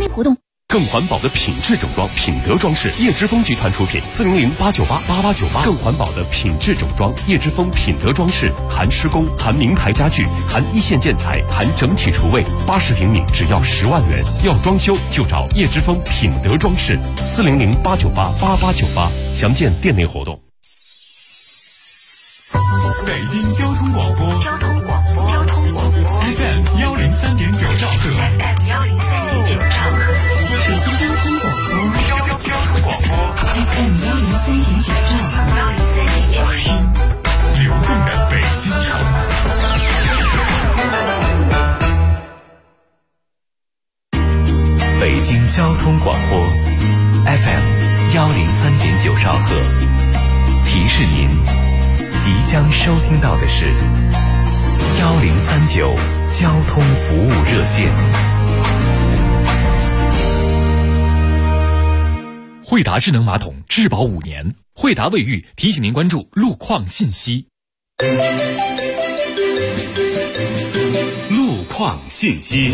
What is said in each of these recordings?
活动。 更环保的品质整装，品德装饰，叶之峰集团出品，400-898-8898。更环保的品质整装，叶之峰品德装饰，含施工，含名牌家具，含一线建材，含整体厨卫，80平米只要10万元。要装修就找叶之峰品德装饰，400-898-8898。详见店内活动。 北京交通广播FM 103.9兆赫， 北京交通广播 FM 103.9兆赫， 流动的北京城。 北京交通广播 FM 103.9兆赫，提示您即将收听到的是1039交通服务热线。 惠达智能马桶质保5年，惠达卫浴提醒您关注路况信息。 路况信息。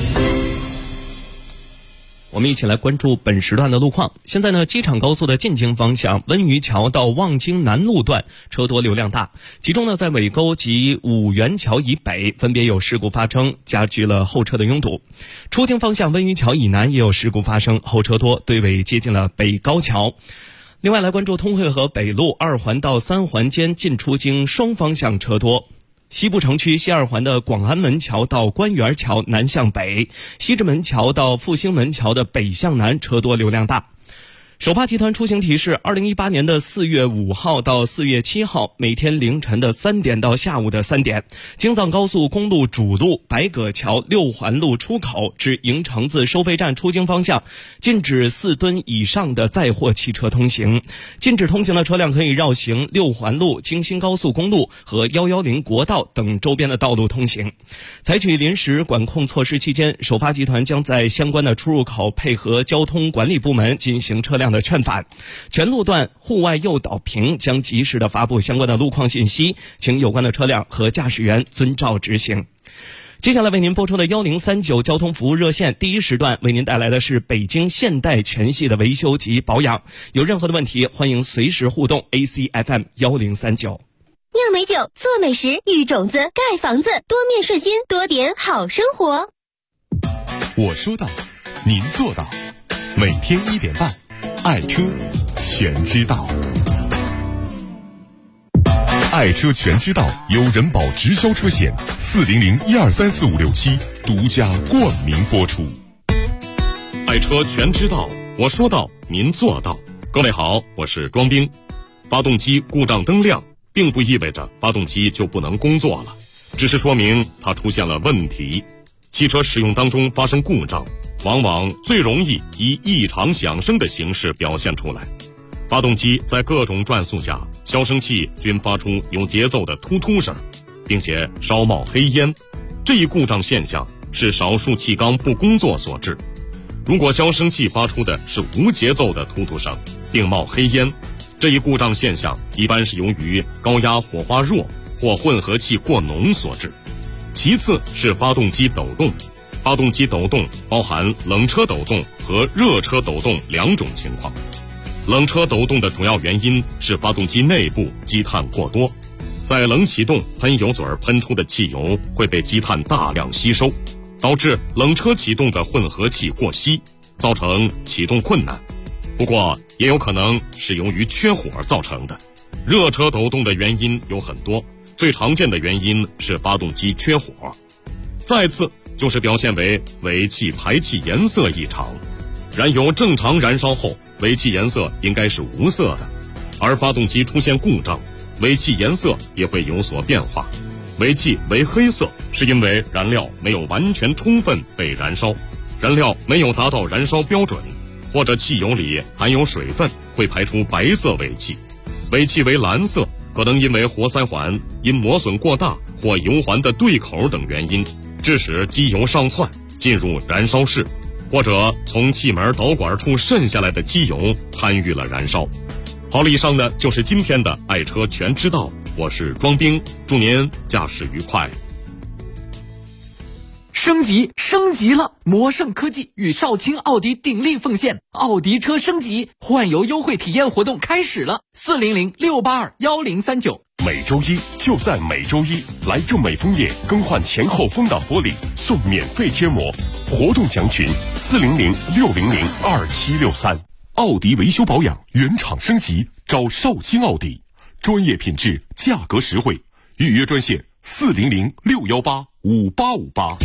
我们一起来关注本时段的路况。现在呢，机场高速的进京方向温榆桥到望京南路段车多流量大，其中呢在尾沟及五元桥以北分别有事故发生，加剧了后车的拥堵。出京方向温榆桥以南也有事故发生，后车多，队尾接近了北高桥。另外来关注通惠河北路2环到3环间进出京双方向车多。西部城区西2环的广安门桥到官园桥南向北，西直门桥到复兴门桥的北向南车多流量大。首发集团出行提示：2018年的4月5号到4月7号，每天凌晨的3点到下午的3点，京藏高速公路主路白葛桥6环路出口至营城子收费站出京方向，禁止4吨以上的载货汽车通行。禁止通行的车辆可以绕行6环路、京新高速公路和110国道等周边的道路通行。采取临时管控措施期间，首发集团将在相关的出入口配合交通管理部门进行车辆的劝返，全路段户外诱导屏将及时的发布相关的路况信息，请有关的车辆和驾驶员遵照执行。接下来为您播出的1039交通服务热线第一时段为您带来的是北京现代全系的维修及保养，有任何的问题欢迎随时互动 ACFM 1039。 酿美酒，做美食，育种子，盖房子，多面顺心，多点好生活。 我说到，您做到，每天1点半，爱车全知道。爱车全知道由人保直销车险400-1234567独家冠名播出。爱车全知道，我说到，您做到。各位好，我是庄兵。发动机故障灯亮，并不意味着发动机就不能工作了，只是说明它出现了问题。汽车使用当中发生故障，往往最容易以异常响声的形式表现出来。发动机在各种转速下，消声器均发出有节奏的突突声，并且稍冒黑烟。这一故障现象是少数气缸不工作所致。如果消声器发出的是无节奏的突突声，并冒黑烟，这一故障现象一般是由于高压火花弱或混合气过浓所致。其次是发动机抖动。发动机抖动包含冷车抖动和热车抖动2种情况。冷车抖动的主要原因是发动机内部积碳过多，在冷启动喷油嘴喷出的汽油会被积碳大量吸收，导致冷车启动的混合气过稀，造成启动困难。不过也有可能是由于缺火造成的。热车抖动的原因有很多，最常见的原因是发动机缺火。再次就是表现为尾气排气颜色异常。燃油正常燃烧后，尾气颜色应该是无色的，而发动机出现故障，尾气颜色也会有所变化。尾气为黑色，是因为燃料没有完全充分被燃烧，燃料没有达到燃烧标准，或者汽油里含有水分，会排出白色尾气。尾气为蓝色，可能因为活塞环因磨损过大或油环的对口等原因，致使机油上窜进入燃烧室，或者从气门导管处渗下来的机油参与了燃烧。好了，以上呢就是今天的爱车全知道，我是庄兵，祝您驾驶愉快。 升级了！魔圣科技与少卿奥迪鼎力奉献，奥迪车升级换油优惠体验活动开始了，400-682-1039。 每周一就在每周一，来正美枫叶更换前后风挡玻璃送免费贴膜，活动详询400-600-2763。奥迪维修保养原厂升级，找少卿奥迪，专业品质，价格实惠，预约专线400-618-5858。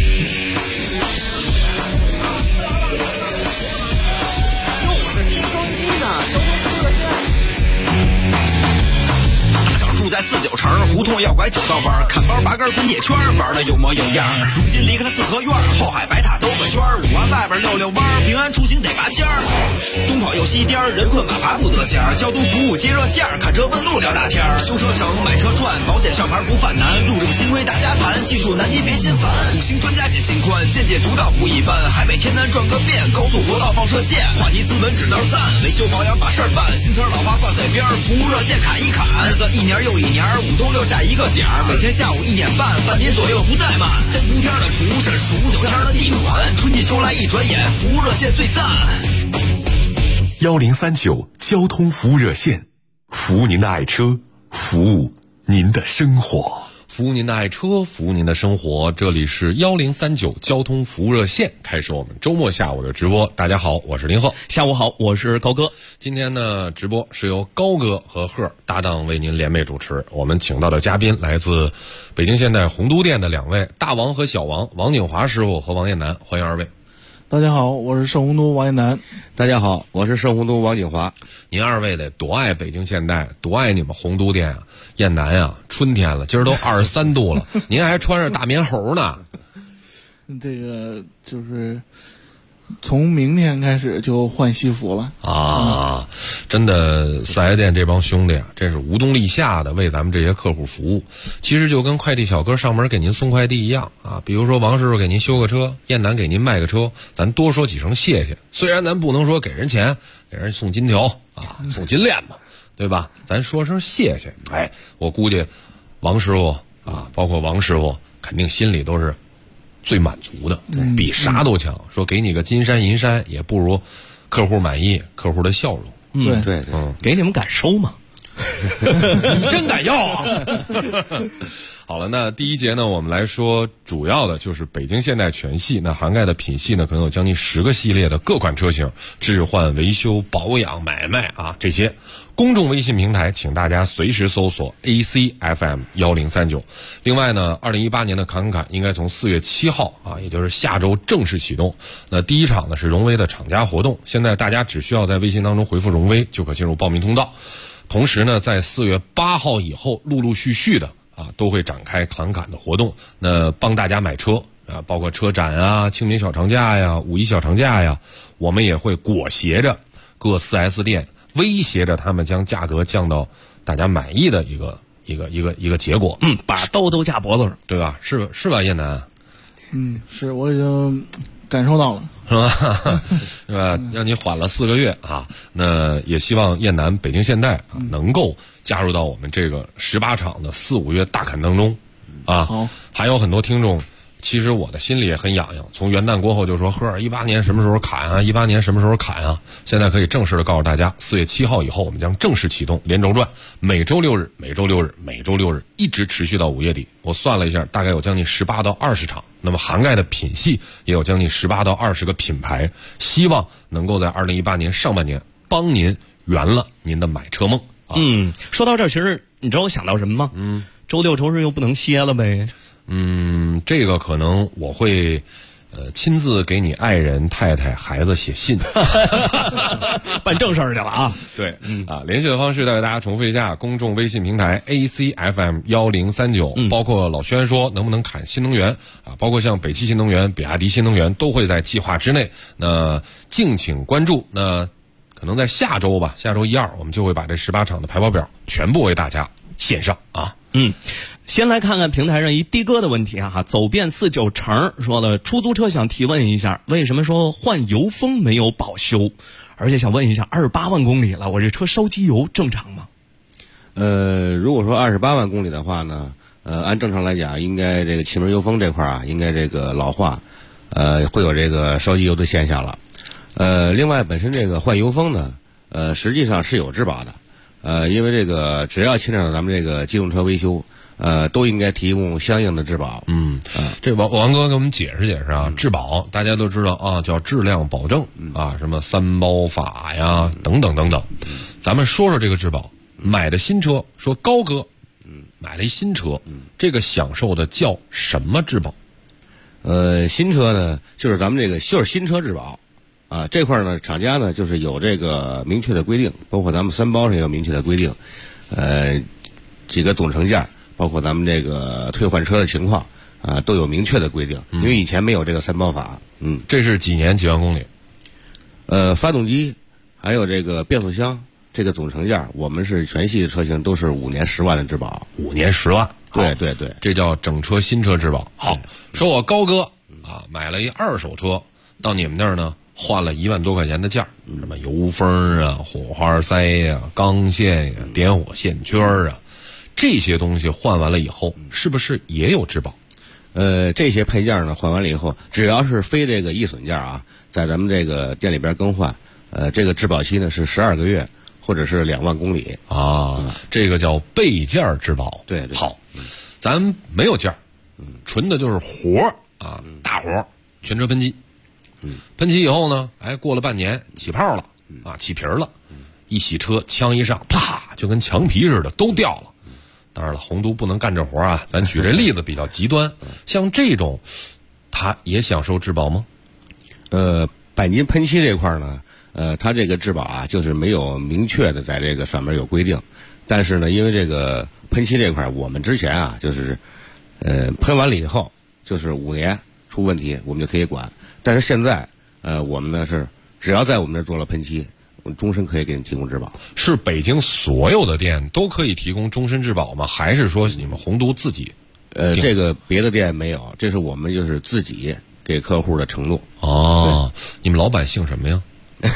住在49城，胡同要拐9道弯，看包拔根滚铁圈，玩的有模有样。如今离开了四合院，后海白塔兜个圈，5环外边溜弯，平安出行得拔尖儿。东跑又西颠，人困马乏不得闲。交通服务接热线，看车问路聊大天。修车省，买车赚，保险上牌不犯难。路上新规大家谈，技术难题别心烦。5星专家解心宽，见解独到不一般。海北天南转个遍，高速国道放射线。话题斯文指那儿赞，维修保养把事儿办。新车老化挂嘴边，服务热线砍一砍。日子一年又一年，5都6下一个点儿，每天下午1点半，半年左右不怠慢。3伏天的蒲是数9天的地暖，春季秋来一转眼，服务热线最赞。 1039交通服务热线，服务您的爱车，服务您的生活。 服务您的爱车，服务您的生活。这里是1039交通服务热线，开始我们周末下午的直播。大家好，我是林鹤。 下午好，我是高哥。 今天呢，直播是由高哥和鹤搭档为您联袂主持。我们请到的嘉宾来自北京现代洪都店的2位大王和小王，王景华师傅和王艳楠，欢迎2位。 大家好，我是盛洪都王艳楠。 大家好，我是盛洪都王景华。 您2位得多爱北京现代，多爱你们洪都店啊！艳楠呀，春天了，今儿都23度了，您还穿着大棉猴呢。 这个就是从明天开始就换西服了啊！真的4S店这帮兄弟啊，真是无冬立夏的为咱们这些客户服务。其实就跟快递小哥上门给您送快递一样啊。比如说王师傅给您修个车，艳楠给您卖个车，咱多说几声谢谢。虽然咱不能说给人钱，给人送金条啊，送金链子，对吧？咱说声谢谢。哎，我估计王师傅啊，包括王师傅，肯定心里都是最满足的，比啥都强。说给你个金山银山，也不如客户满意，客户的笑容。 对， 给你们敢收吗？ 你真敢要啊！好了，那第一节呢，我们来说主要的就是北京现代全系，那涵盖的品系呢，可能有将近10个系列的各款车型，置换、维修、保养、买卖啊这些。公众微信平台，请大家随时搜索 ACFM1039。另外呢，2018年的侃侃应该从4月7号啊，也就是下周正式启动。那第一场呢是荣威的厂家活动，现在大家只需要在微信当中回复荣威就可进入报名通道。同时呢，在4月8号以后，陆陆续续的啊都会展开侃侃的活动，那帮大家买车啊，包括车展啊、清明小长假呀、5一小长假呀，我们也会裹挟着各 4S 店，威胁着他们将价格降到大家满意的一个结果。 把兜都架脖子上， 对吧？是吧，叶楠？ 是，我已经感受到了， 是吧？对吧？让你缓了4个月啊，那也希望燕南北京现代啊能够加入到我们这个18场的4、5月大侃当中啊。 好， 还有很多听众，其实我的心里也很痒痒。从元旦过后就说，呵，18年什么时候砍啊？18年什么时候砍啊？现在可以正式的告诉大家，4月7号以后，我们将正式启动连轴转，每周6日，每周6日，每周6日，一直持续到5月底。我算了一下，大概有将近18到20场，那么涵盖的品系也有将近18到20个品牌，希望能够在2018年上半年帮您圆了您的买车梦啊。 说到这儿，其实你知道我想到什么吗？周六周日又不能歇了呗。 这个可能我会亲自给你爱人、太太、孩子写信， 办正事儿去了啊！ 对，联系的方式再为大家重复一下：公众微信平台 ACFM1039，包括老轩说能不能砍新能源啊，包括像北汽新能源、比亚迪新能源都会在计划之内。那敬请关注。那可能在下周吧，下周1、2我们就会把这18场的排跑表全部为大家献上啊。 先来看看平台上一的哥的问题啊，走遍49城说了，出租车想提问一下，为什么说换油封没有保修？而且想问一下，28万公里了，我这车烧机油正常吗？ 如果说28万公里的话呢， 按正常来讲，应该这个气门油封这块啊，应该这个老化，会有这个烧机油的现象了。另外本身这个换油封呢，实际上是有质保的，因为这个只要牵扯到咱们这个机动车维修，都应该提供相应的质保。 这王哥给我们解释解释啊，质保大家都知道啊，叫质量保证啊，什么3包法呀，等等等等。咱们说说这个质保。买的新车，说高哥，买了一新车，这个享受的叫什么质保？ 新车呢，就是咱们这个就是新车质保。啊，这块呢，厂家呢就是有这个明确的规定，包括咱们3包上也有明确的规定，几个总成件，包括咱们这个退换车的情况啊，都有明确的规定。因为以前没有这个3包法。 这是几年几万公里？ 发动机还有这个变速箱这个总成件，我们是全系的车型都是5年10万的质保。 5年10万？ 对对对， 这叫整车新车质保。好，说我高哥啊买了一2手车，到你们那儿呢。换了1万多块钱的件，什么油封啊、火花塞呀、钢线呀、点火线圈啊，这些东西换完了以后，是不是也有质保？ 这些配件呢换完了以后，只要是非这个易损件啊，在咱们这个店里边更换，这个质保期呢是12个月，或者是2万公里啊。这个叫备件质保。 对对。 好，咱没有件，纯的就是活啊，大活，全车喷漆。喷漆以后呢，过了半年起泡了啊，起皮了，一洗车枪一上，啪，就跟墙皮似的都掉了。当然了，宏都不能干这活啊，咱举这例子比较极端。像这种，它也享受质保吗？ 钣金喷漆这块呢，它这个质保啊，就是没有明确的在这个上面有规定。但是呢，因为这个喷漆这块，我们之前啊，就是喷完了以后，就是5年出问题，我们就可以管。但是现在，我们呢是只要在我们这做了喷漆，我们终身可以给你提供质保。 是北京所有的店都可以提供终身质保吗？还是说你们宏都自己？ 这个别的店没有，这是我们就是自己给客户的承诺。 哦，你们老板姓什么呀？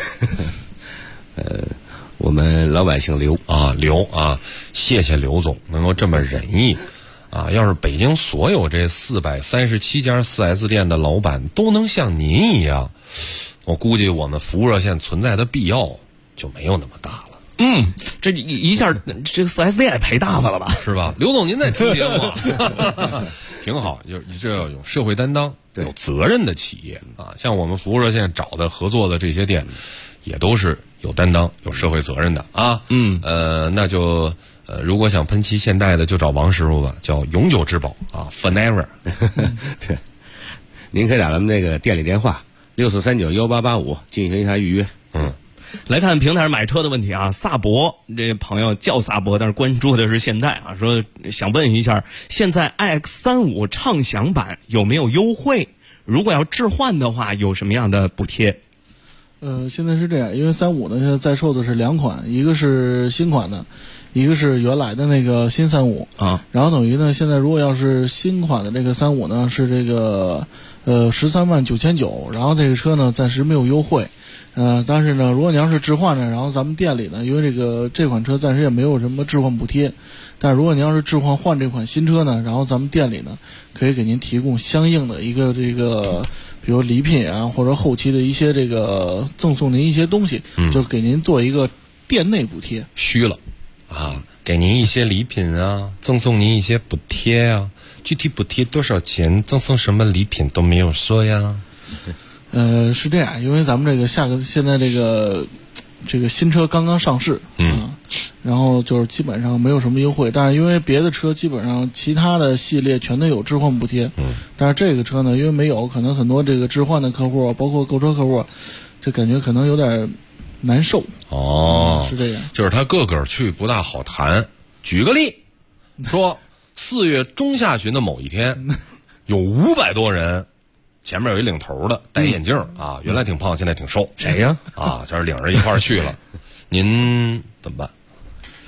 我们老板姓刘啊，刘啊，谢谢刘总能够这么仁义。啊，要是北京所有这437家4S 店的老板都能像您一样，我估计我们服务热线存在的必要就没有那么大了。 这一下这个4S 店也赔大发了吧？ 是吧？刘总您在听节目挺好，这要有社会担当、有责任的企业啊。像我们服务热线找的合作的这些店，也都是有担当、有社会责任的啊。那就。如果想喷漆现代的，就找王师傅吧，叫永久质保啊 ，forever。 对，您可以打咱们那个店里电话64391885进行一下预约。 来看平台上买车的问题啊，萨博这朋友叫萨博，但是关注的是现代啊，说想问一下，现在 iX35畅享版有没有优惠？如果要置换的话，有什么样的补贴？ 现在是这样，因为35呢，现在在售的是2款，一个是新款的，一个是原来的那个新35 啊。然后等于呢，现在如果要是新款的这个35呢，是这个139900，然后这个车呢暂时没有优惠。但是呢，如果你要是置换呢，然后咱们店里呢，因为这款车暂时也没有什么置换补贴，但是如果您要是置换这款新车呢，然后咱们店里呢可以给您提供相应的一个这个，比如礼品啊，或者后期的一些这个赠送您一些东西，就给您做一个店内补贴。 虚了啊，给您一些礼品啊，赠送您一些补贴啊，具体补贴多少钱，赠送什么礼品都没有说呀。 是这样，因为咱们这个现在这个新车刚刚上市，然后就是基本上没有什么优惠，但是因为别的车基本上其他的系列全都有置换补贴，但是这个车呢，因为没有，可能很多这个置换的客户，包括购车客户，这感觉可能有点难受。是这样， 就是他个个去不大好谈。举个例，说4月中下旬的某一天，有500多人。前面有一领头的戴眼镜啊，原来挺胖，现在挺瘦。 谁呀？ 啊，就是领着一块儿去了。您怎么办？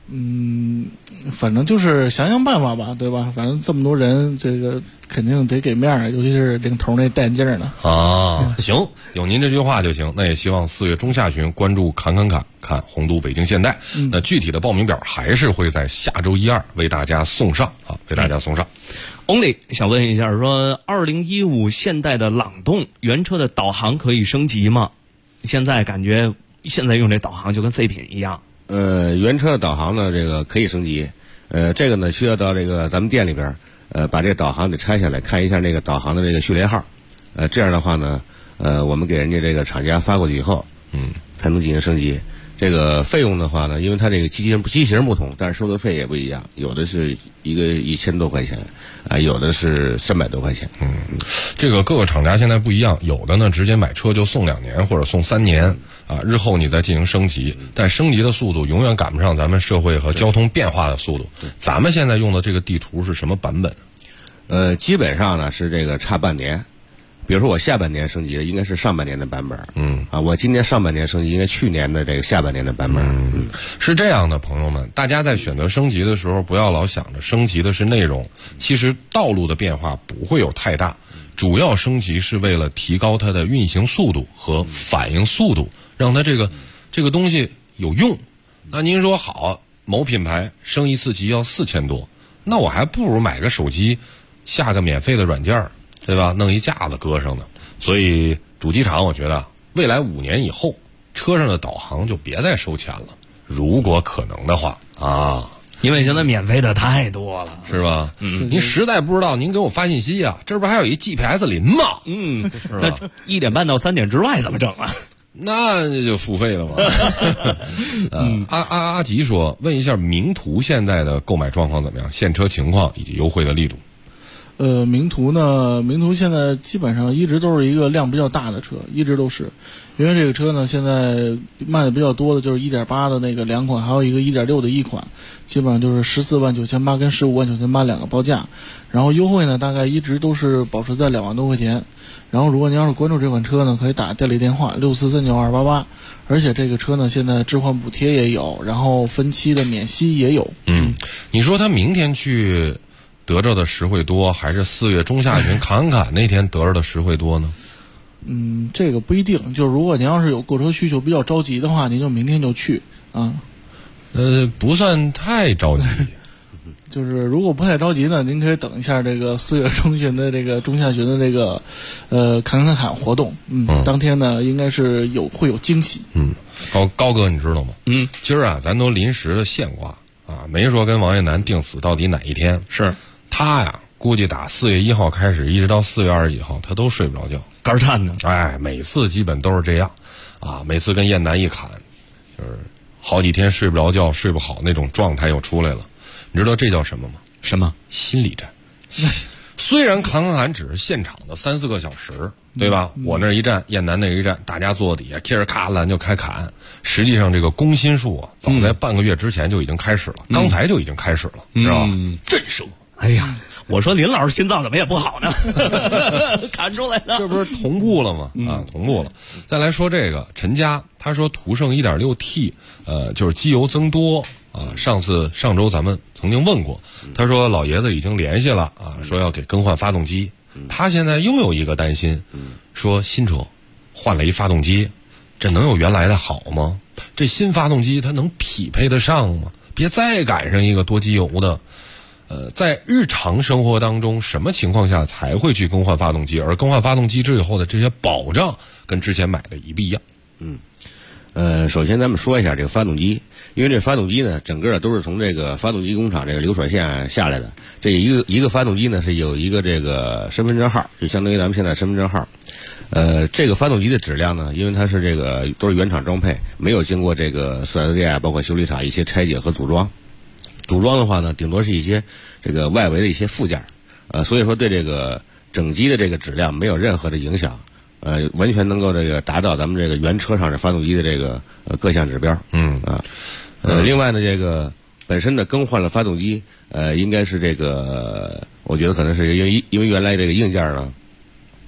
反正就是想想办法吧，对吧？反正这么多人，这个肯定得给面儿，尤其是领头那戴眼镜呢。 啊，行，有您这句话就行。那也希望4月中下旬关注看红都北京现代。那具体的报名表还是会在下周1、2为大家送上啊，为大家送上。 Only 想问一下，说2015现代的朗动原车的导航可以升级吗？现在感觉现在用这导航就跟废品一样。 原车的导航呢，这个可以升级。这个呢需要到这个咱们店里边，把这个导航给拆下来，看一下那个导航的这个序列号。这样的话呢，我们给人家这个厂家发过去以后，才能进行升级。这个费用的话呢，因为它这个机型不同，但是收的费也不一样，有的是一个1000多块钱，有的是300多块钱。 这个各个厂家现在不一样，有的呢直接买车就送2年或者送3年啊，日后你再进行升级，但升级的速度永远赶不上咱们社会和交通变化的速度。咱们现在用的这个地图是什么版本？ 基本上呢是这个差半年。比如说我下半年升级的应该是上半年的版本，我今年上半年升级应该去年的这个下半年的版本。 是这样的，朋友们，大家在选择升级的时候，不要老想着升级的是内容，其实道路的变化不会有太大，主要升级是为了提高它的运行速度和反应速度，让它这个东西有用。那您说好，某品牌升一次级要4000多，那我还不如买个手机，下个免费的软件，对吧？弄一架子搁上呢。所以主机厂我觉得未来5年以后，车上的导航就别再收钱了，如果可能的话啊， 因为现在免费的太多了， 是吧？您实在不知道，您给我发信息啊，这不还有一 GPS 林吗？是吧？ 那1点半到3点之外怎么整啊？ 那就付费了嘛。阿吉说，问一下名图现在的购买状况怎么样？现车情况以及优惠的力度。 名图现在基本上一直都是一个量比较大的车，一直都是，因为这个车呢现在卖的比较多的就是 1.8 的那个2款，还有一个 1.6 的1款，基本上就是14.98万跟15.98万2个报价，然后优惠呢大概一直都是保持在2万多块钱。然后如果您要是关注这款车呢，可以打店里电话64392288，而且这个车呢现在置换补贴也有，然后分期的免息也有。 你说他明天去得着的实惠多，还是4月中下旬侃那天得着的实惠多呢？ 这个不一定。就是如果您要是有购车需求比较着急的话，您就明天就去啊。 不算太着急。 就是如果不太着急呢，您可以等一下这个4月中旬的这个中下旬的这个侃活动。当天呢应该是会有惊喜。 高哥你知道吗？今儿啊咱都临时的现挂啊，没说跟王艳楠定死到底哪一天。 是他呀估计打4月1号开始一直到4月20几号他都睡不着觉， 肝颤呢。 每次基本都是这样啊，每次跟艳楠一侃就是好几天睡不着觉，睡不好那种状态又出来了。你知道这叫什么吗？ 什么？ 心理战。虽然侃只是现场的3-4个小时，对吧？我那一站，艳楠那一站，大家坐底下，咔咔咱就开侃。实际上这个攻心术啊，早在半个月之前就已经开始了，刚才就已经开始了，知道吧？震慑。 哎呀，我说林老师心脏怎么也不好呢？看出来了， 这不是同步了吗？同步了。再来说这个陈佳，他说途胜 1.6T， 就是机油增多。上周咱们曾经问过，他说老爷子已经联系了啊，说要给更换发动机。他现在又有一个担心，说新车换了一发动机，这能有原来的好吗？这新发动机它能匹配得上吗？别再赶上一个多机油的。在日常生活当中，什么情况下才会去更换发动机？而更换发动机之后的这些保障，跟之前买的一不一样？ 首先咱们说一下这个发动机，因为这发动机呢，整个都是从这个发动机工厂这个流水线下来的。这一个发动机呢是有一个这个身份证号，就相当于咱们现在身份证号。这个发动机的质量呢，因为它是这个都是原厂装配，没有经过这个 4S 店包括修理厂一些拆解和组装。组装的话呢，顶多是一些这个外围的一些附件，所以说对这个整机的这个质量没有任何的影响。完全能够这个达到咱们这个原车上的发动机的这个各项指标。另外呢，这个本身的更换了发动机，应该是这个，我觉得可能是因为原来这个硬件呢，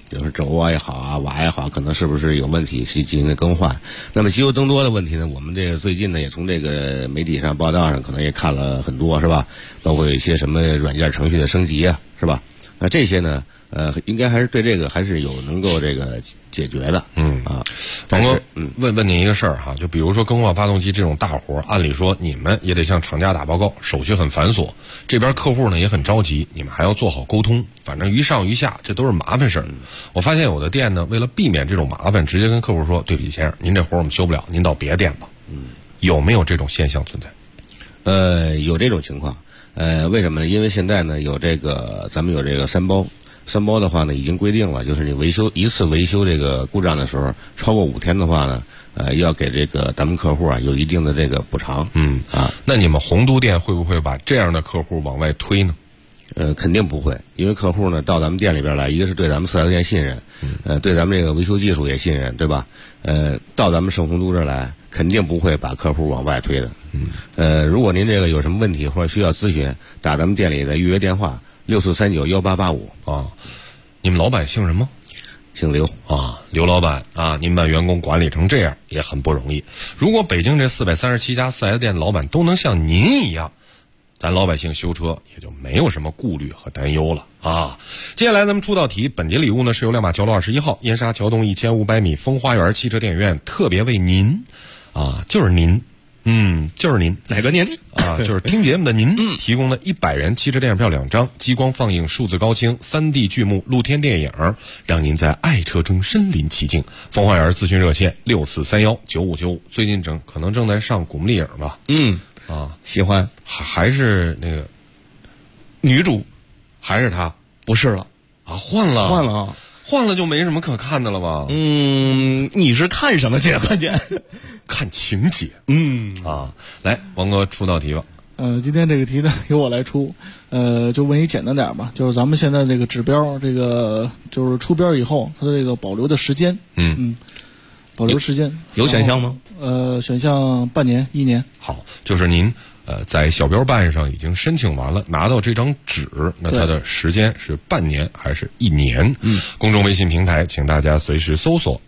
就是轴啊也好啊，瓦也好，可能是不是有问题，去进行更换。那么机油增多的问题呢，我们这个最近呢也从这个媒体上报道上可能也看了很多，是吧？包括有一些什么软件程序的升级啊，是吧？那这些呢，应该还是对这个还是有能够这个解决的。 王哥，问您一个事儿哈，就比如说更换发动机这种大活，按理说你们也得向厂家打报告，手续很繁琐，这边客户呢也很着急，你们还要做好沟通，反正于上于下这都是麻烦事儿。我发现有的店呢，为了避免这种麻烦，直接跟客户说：“对不起先生，您这活我们修不了，您到别的店吧。”有没有这种现象存在？ 有这种情况。为什么呢？因为现在呢有这个咱们有这个3包。3包的话呢，已经规定了，就是你一次维修这个故障的时候，超过5天的话呢，要给这个咱们客户啊有一定的这个补偿。 那你们洪都店会不会把这样的客户往外推呢？ 肯定不会，因为客户呢到咱们店里边来，一个是对咱们4S店信任，对咱们这个维修技术也信任，对吧？到咱们盛洪都这儿来，肯定不会把客户往外推的。如果您这个有什么问题或者需要咨询，打咱们店里的预约电话64391885 啊。你们老板姓什么？ 姓刘啊，刘老板啊，您把员工管理成这样也很不容易。如果北京这437家4S店的老板都能像您一样，咱老百姓修车也就没有什么顾虑和担忧了啊。接下来咱们出道题，本节礼物呢是由亮马桥路21号燕莎桥东1500米风花园汽车电影院特别为您啊，就是您。就是您， 哪个您啊？就是听节目的您，提供的100元汽车电影票2张，激光放映、数字高清、3D 剧目、露天电影，让您在爱车中身临其境。风花园咨询热线64319595，最近可能正在上古墓丽影吧？ 喜欢， 还是那个女主， 还是她？ 不是了啊，换了。 换了就没什么可看的了吧？ 你是看什么去？关键看情节。来，王哥出道题吧。 今天这个题呢由我来出，就问一简单点吧，就是咱们现在这个指标，这个就是出标以后，它的这个保留的时间，保留时间有选项吗？ 选项半年、1年。 好，就是您在小标办上已经申请完了，拿到这张纸，那它的时间是半年还是1年？公众微信平台，请大家随时搜索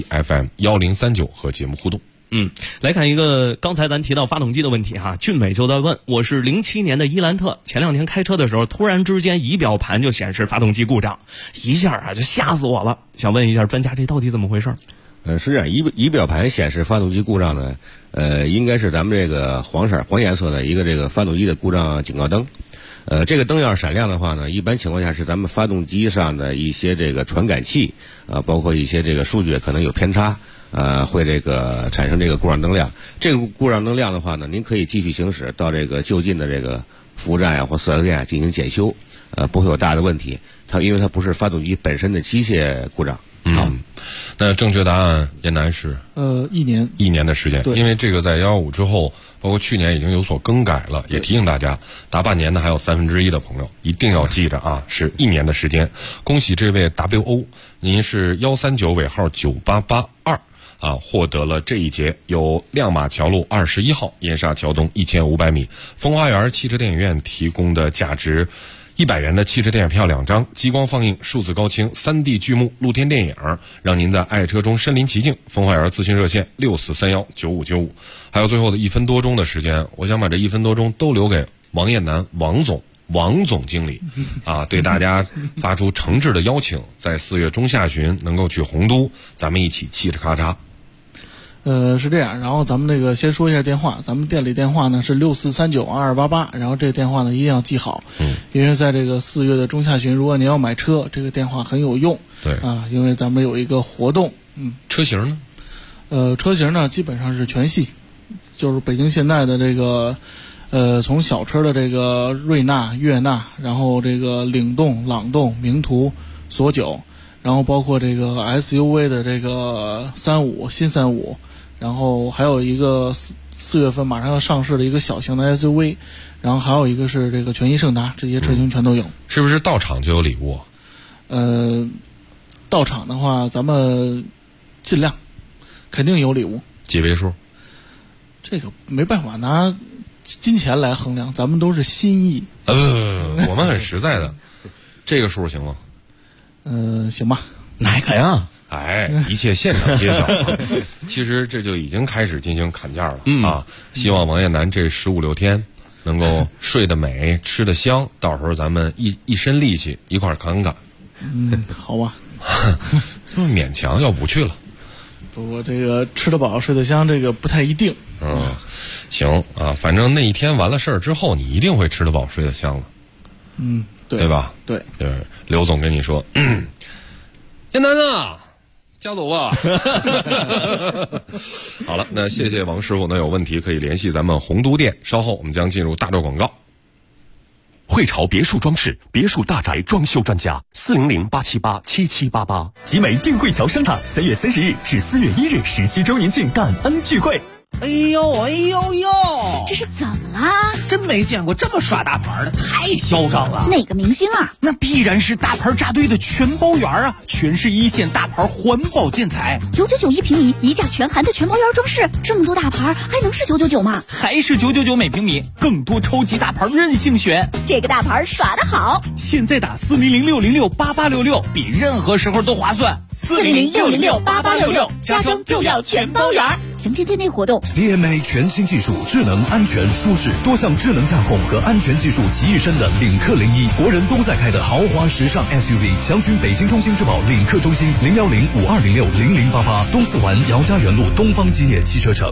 ACFM1039和节目互动。 来看一个刚才咱提到发动机的问题哈，俊美就在问，我是07年的伊兰特，前2天开车的时候，突然之间仪表盘就显示发动机故障，一下就吓死我了，想问一下专家，这到底怎么回事？ 实际上仪表盘显示发动机故障呢，应该是咱们这个黄颜色的一个这个发动机的故障警告灯。这个灯要是闪亮的话呢，一般情况下是咱们发动机上的一些这个传感器包括一些这个数据可能有偏差，会这个产生这个故障灯亮。这个故障灯亮的话呢，您可以继续行驶到这个就近的这个服务站呀或4S店进行检修，不会有大的问题。因为它不是发动机本身的机械故障。 那正确答案燕南是 1年的时间，因为这个在115之后，包括去年已经有所更改了，也提醒大家，打半年的还有1/3的朋友一定要记着啊，是1年的时间。恭喜这位 WO， 您是139尾号9882获得了这一节由亮马桥路21号燕莎桥东1500米风花园汽车电影院提供的价值100元的汽车电影票2张，激光放映、数字高清、3D 剧目、露天电影，让您在爱车中身临其境。风花园咨询热线64319595，还有最后的1分多钟的时间，我想把这1分多钟都留给王燕南王总经理对大家发出诚挚的邀请，在4月中下旬能够去洪都，咱们一起嘁哧咔嚓。 是这样，然后咱们这个先说一下电话，咱们店里电话呢是64392288，然后这个电话呢一定要记好，因为在这个4月的中下旬，如果您要买车，这个电话很有用。 对因为咱们有一个活动。 车型呢？ 车型呢基本上是全系，就是北京现代的这个从小车的这个瑞纳、悦纳，然后这个领动、朗动、名图、索9，然后包括这个 SUV 的这个35新35。然后还有一个4月份马上要上市的一个小型的 SUV， 然后还有一个是这个全新胜达，这些车型全都有。 是不是到场就有礼物？ 到场的话咱们尽量肯定有礼物。 几位数？ 这个没办法拿金钱来衡量，咱们都是心意。 我们很实在的，这个数行吗？ 行吧。 哪个呀？ 哎，一切现场揭晓。其实这就已经开始进行砍价了啊！希望王艳楠这15、16天能够睡得美，吃得香，到时候咱们一身力气一块儿砍。 好吧。 勉强要不去了。 我这个吃得饱睡得香，这个不太一定。 行啊，反正那一天完了事儿之后，你一定会吃得饱睡得香了。对吧？ 对， 刘总跟你说，艳楠啊，加走吧。好了，那谢谢王师傅。那有问题可以联系咱们洪都店。稍后我们将进入大段广告。 汇潮别墅装饰，别墅大宅装修专家，400-878-7788。集美定汇桥商场3月30日至4月1日17周年庆感恩聚会。 哎呦哎呦呦！ 这是怎么啦？ 真没见过这么耍大牌的，太嚣张了！ 哪个明星啊？ 那必然是大牌扎堆的全包园啊！全是一线大牌环保建材 ，999一平米，一价全含的全包园装饰，这么多大牌还能是999吗？ 还是999每平米，更多超级大牌任性选。 这个大牌耍得好！ 现在打400-606-8866，比任何时候都划算。 400-606-8866，家装就要全包园。详情店内活动。 CMA 全新技术，智能、安全、舒适，多项智能驾控和安全技术集一身的领克01，国人都在开的豪华时尚 SUV。详询北京中心质保领克中心010-5206-0088，东四环姚家园路东方基业汽车城。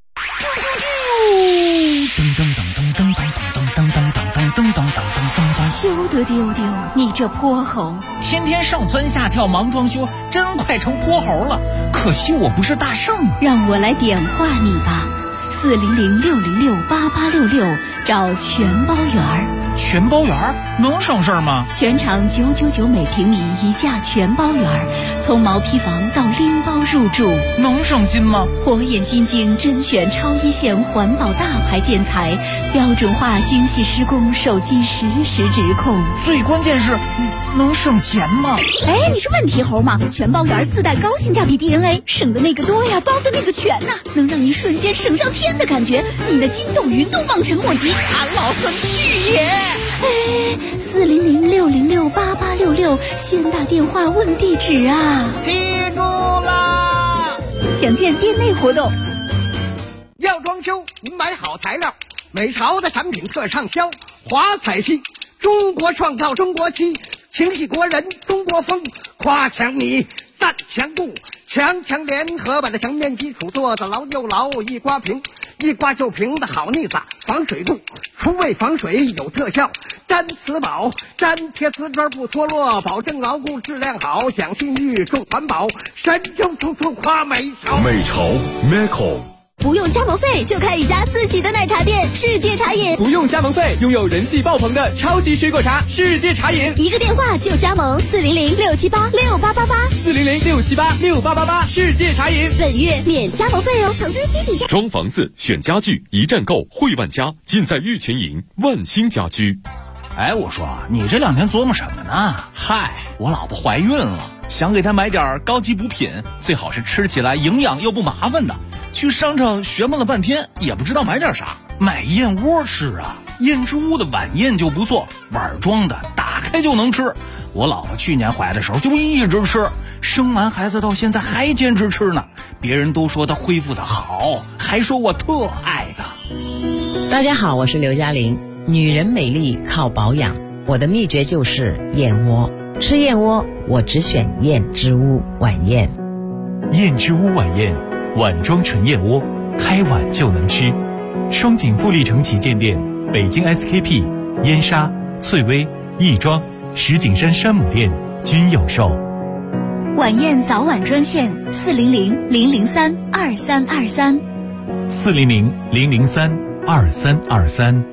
噔噔噔噔噔噔噔噔噔噔噔噔噔噔。 休得丢丢，你这泼猴！ 天天上蹿下跳忙装修，真快成泼猴了。可惜我不是大圣， 让我来点化你吧。400-606-8866，找全包园。 全包园能省事儿吗？ 全场999每平米，一价全包园，从毛坯房到拎包入住， 能省心吗？ 火眼金睛甄选超一线环保大牌建材，标准化精细施工，手机实时指控。 最关键是能省钱吗？ 哎，你是问题猴吗？全包园自带高性价比 DNA， 省的那个多呀，包的那个全呐，能让你瞬间省上天的感觉，你的筋斗云都望尘莫及。俺老孙去也！哎，400-606-8866，先打电话问地址啊！ 记住啦！ 详见店内活动。 要装修，您买好材料，美潮的产品特畅销，华彩漆，中国创造中国漆，情系国人中国风，夸墙米，赞墙布，强联合把这墙面基础做得牢又牢，一刮平。一刮就平的好腻子，防水度，除味防水有特效，粘瓷宝，粘贴瓷砖不脱落，保证牢固质量好，讲信誉重环保，神州处处夸美潮。 美潮 Meco。 不用加盟费就开一家自己的奶茶店，世界茶饮。 不用加盟费，拥有人气爆棚的超级水果茶，世界茶饮。 一个电话就加盟，400-678-6888，400-678-6888， 世界茶饮。 本月免加盟费哦，投资需谨慎。 装房子选家具，一站购汇万家，尽在玉泉营万兴家居。 哎，我说你这2天琢磨什么呢？嗨，我老婆怀孕了，想给她买点高级补品，最好是吃起来营养又不麻烦的。去商场学问了半天，也不知道买点啥，买燕窝吃啊。燕之屋的晚宴就不错，碗装的，打开就能吃。我老婆去年怀的时候就一直吃，生完孩子到现在还坚持吃呢。别人都说她恢复的好，还说我特爱她。 大家好，我是刘嘉玲。女人美丽靠保养，我的秘诀就是燕窝。吃燕窝，我只选燕之屋晚宴。 燕之屋晚宴，碗装纯燕窝，开碗就能吃。双井富力城旗舰店、北京 SKP、燕莎、翠微、亦庄、石景山山姆店均有售。 晚宴早晚专线400-003-2323。 400-003-2323。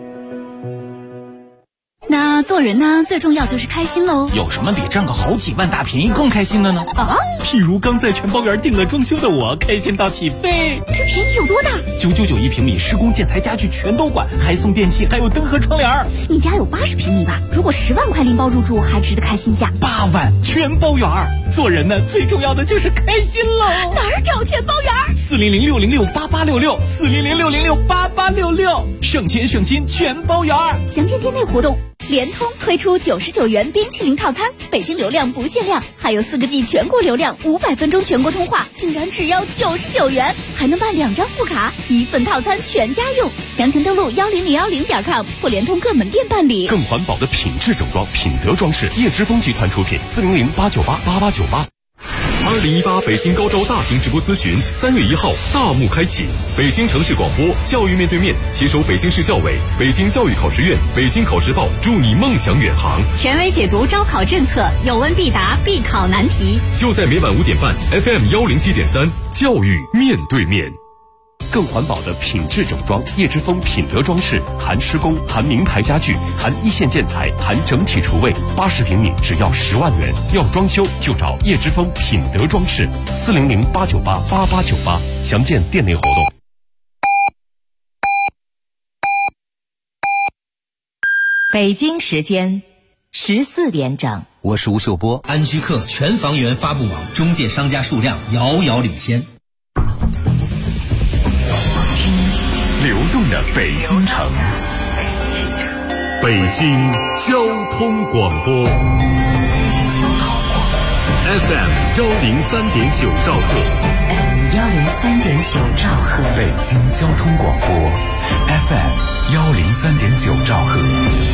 那做人呢，最重要就是开心喽。 有什么比挣个好几万大便宜更开心的呢？ 啊， 譬如刚在全包园订了装修的我，开心到起飞。 这便宜有多大 ？999一平米，施工建材家具全都管，还送电器，还有灯和窗帘。 你家有80平米吧？如果10万块拎包入住，还值得开心下。 8万全包园。 做人呢，最重要的就是开心喽。 哪儿找全包园 ？400-606-8866，400-606-8866，省钱省心全包园。 详见店内活动。 联通推出99元冰淇淋套餐，北京流量不限量，还有4个 G 全国流量，500分钟全国通话，竟然只要99元，还能办2张副卡，1份套餐全家用。详情登录10010.com或联通各门店办理。 更环保的品质整装，品德装饰，叶之峰集团出品，400-898-8898。2018北京高招大型直播咨询3月1号大幕开启，北京城市广播教育面对面携手北京市教委、北京教育考试院、北京考试报，助你梦想远航。 权威解读招考政策，有问必答，必考难题。 就在每晚5点半 FM 107.3，教育面对面。更环保的品质整装，叶之峰品德装饰，含施工，含名牌家具，含一线建材，含整体厨卫，80平米只要10万元。要装修就找叶之峰品德装饰，400-898-8898，详见店内活动。 北京时间14点整， 我是吴秀波。安居客全房源发布网中介商家数量遥遥领先。 流动的北京城，北京交通广播 FM 103.9兆赫 103.9兆赫， 北京交通广播 FM 103.9兆赫。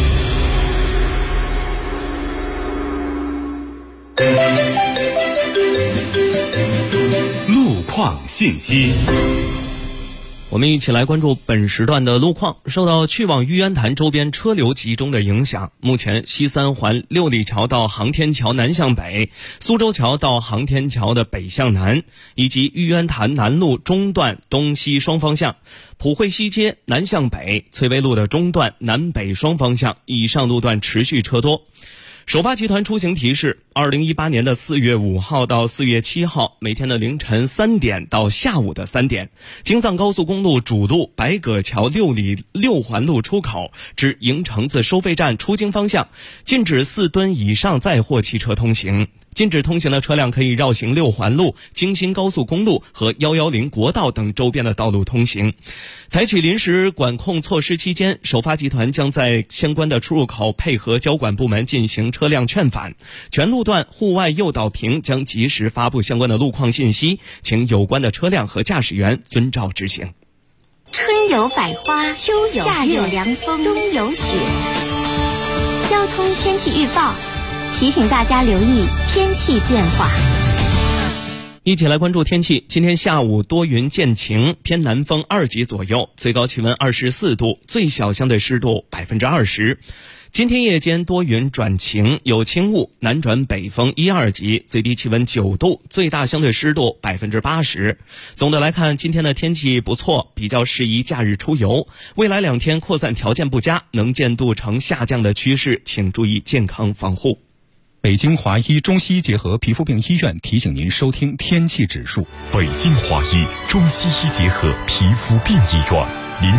路况信息。 我们一起来关注本时段的路况。受到去往玉渊潭周边车流集中的影响，目前西三环六里桥到航天桥南向北，苏州桥到航天桥的北向南，以及玉渊潭南路中段东西双方向，普惠西街南向北，翠微路的中段南北双方向以上路段持续车多。首发集团出行提示：2018年的4月5号到4月7号，每天的凌晨3点到下午的3点，京藏高速公路主路白葛桥6里6环路出口至营城子收费站出京方向，禁止4吨以上载货汽车通行。禁止通行的车辆可以绕行6环路、京新高速公路和110国道等周边的道路通行。采取临时管控措施期间，首发集团将在相关的出入口配合交管部门进行车辆劝返，全路段户外诱导屏将及时发布相关的路况信息，请有关的车辆和驾驶员遵照执行。 春有百花，秋有夏有凉风，冬有雪。交通天气预报提醒大家留意天气变化。 一起来关注天气。今天下午多云见晴，偏南风2级左右，最高气温24度，最小相对湿度20%。今天夜间多云转晴，有轻雾，南转北风1、2级，最低气温9度，最大相对湿度80%。总的来看，今天的天气不错，比较适宜假日出游。未来2天扩散条件不佳，能见度呈下降的趋势，请注意健康防护。 北京华医中西医结合皮肤病医院提醒您收听天气指数。 北京华医中西医结合皮肤病医院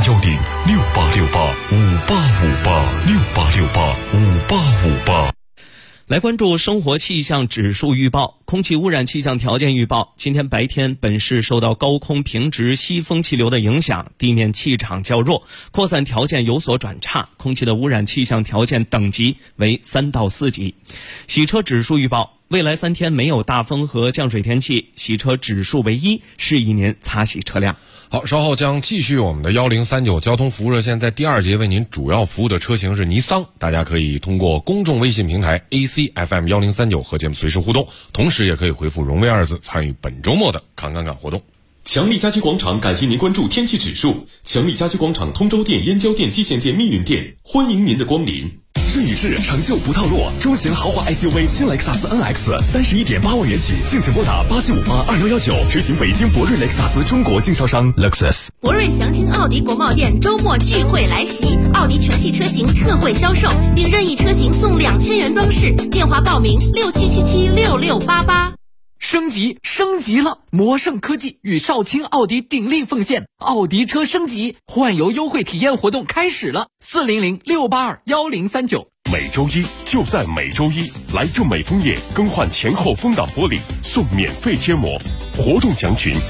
，010-6868-5858，6868-5858。 来关注生活气象指数预报。空气污染气象条件预报，今天白天本市受到高空平直西风气流的影响，地面气场较弱，扩散条件有所转差，空气的污染气象条件等级为3到4级。洗车指数预报，未来3天没有大风和降水天气，洗车指数为1，适宜您擦洗车辆。 好，稍后将继续我们的1039交通服务热线，在第2节为您主要服务的车型是尼桑，大家可以通过公众微信平台 ACFM1039 和节目随时互动，同时也可以回复荣威2字参与本周末的侃侃侃活动。 强力家居广场感谢您关注天气指数。强力家居广场通州店、燕郊店、蓟县店、密云店，欢迎您的光临。 顺宇治成就不套路，中型豪华 SUV 新雷克萨斯 NX 31.8万元起，敬请拨打87582119，执行北京博瑞雷克萨斯中国经销商 Lexus。 博瑞详情奥迪国贸店周末聚会来袭，奥迪全系车型特惠销售，并任意车型送2000元装饰。电话报名67776688。 升级了！魔盛科技与少卿奥迪鼎力奉献，奥迪车升级换油优惠体验活动开始了，400-682-1039。 每周一就在每周一，来这美枫叶更换前后风挡玻璃送免费贴膜，活动详询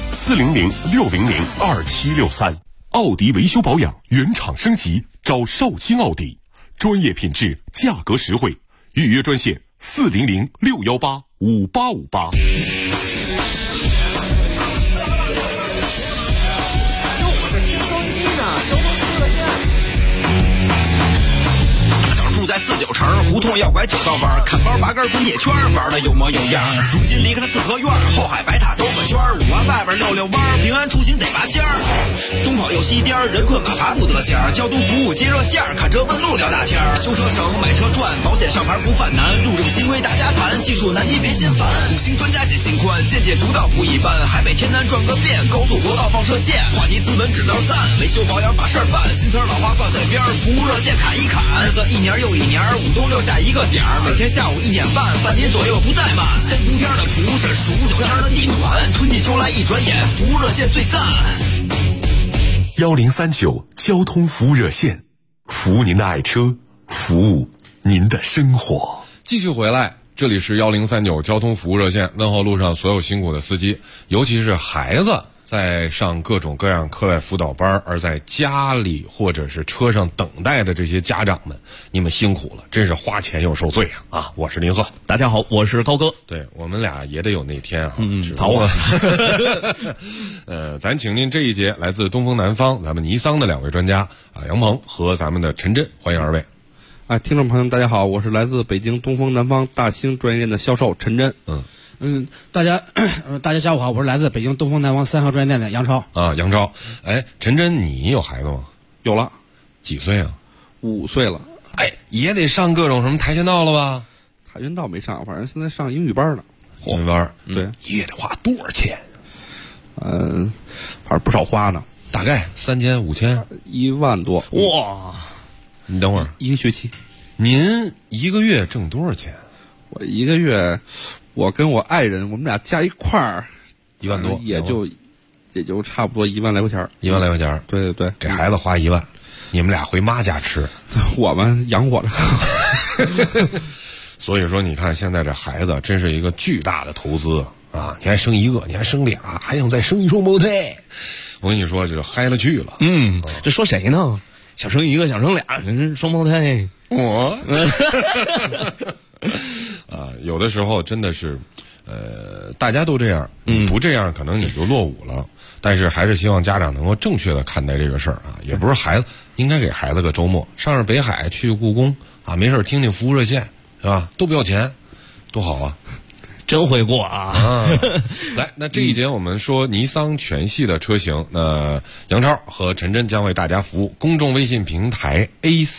400-600-2763。奥迪维修保养原厂升级，找少卿奥迪， 专业品质，价格实惠，预约专线400-618-5858。 在49城胡同要拐9道弯，看包拔根滚铁圈，玩的有模有样。如今离开了四合院，后海白塔兜个圈，5环外边溜弯，平安出行得拔尖儿。东跑又西颠，人困马乏不得闲。交通服务接热线，看车问路聊大天。修车省，买车赚，保险上牌不犯难。路政新规大家谈，技术难题别心烦。5星专家解心宽，见解独到不一般。海北天南转个遍，高速国道放射线，话题斯文指导赞，维修保养把事儿办。新词老话挂在边，服务热线砍一砍。日子一年又一年，5东6下一个点儿，每天下午1点半，半年左右不再慢。3伏天的蒲是数9天的地暖，春季秋来一转眼，服务热线最赞。 1039交通服务热线，服务您的爱车，服务您的生活。 继续回来，这里是1039交通服务热线，问候路上所有辛苦的司机，尤其是孩子在上各种各样课外辅导班，而在家里或者是车上等待的这些家长们，你们辛苦了，真是花钱又受罪啊！我是林鹤， 大家好，我是高哥。 对，我们俩也得有那天啊， 早晚。 咱请进这一节来自东风南方咱们尼桑的2位专家啊，杨鹏和咱们的陈真，欢迎2位。 听众朋友们大家好，我是来自北京东风南方大兴专业店的销售陈真。 大家下午好，我是来自北京东风南方3号专业店的杨超。 杨超，陈真，你有孩子吗？ 有了。 几岁啊 ？5岁了。 也得上各种什么跆拳道了吧？ 跆拳道没上，反正现在上英语班呢。 英语班， 对， 一月得花多少钱？ 反正不少花呢。 大概3000、5000、 1万多。 哇！你等会儿， 一个学期。 您一个月挣多少钱？ 我一个月，我跟我爱人，我们俩加一块儿 1万多， 也就差不多1万来块钱。 1万来块钱， 对对对， 给孩子花1万，你们俩回妈家吃， 我们养活着。 所以说，你看现在这孩子真是一个巨大的投资啊！你还生1个，你还生俩，还想再生一双胞胎，我跟你说，这嗨了去了。 这说谁呢？想生1个，想生俩，人双胞胎。 我有的时候真的是，大家都这样，你不这样，可能你就落伍了。但是还是希望家长能够正确的看待这个事儿啊，也不是孩子应该给孩子个周末上上北海，去故宫啊，没事听听服务热线，是吧？都不要钱，多好啊！ 真会过啊！ 来，那这一节我们说尼桑全系的车型，那杨超和陈真将为大家服务。公众微信平台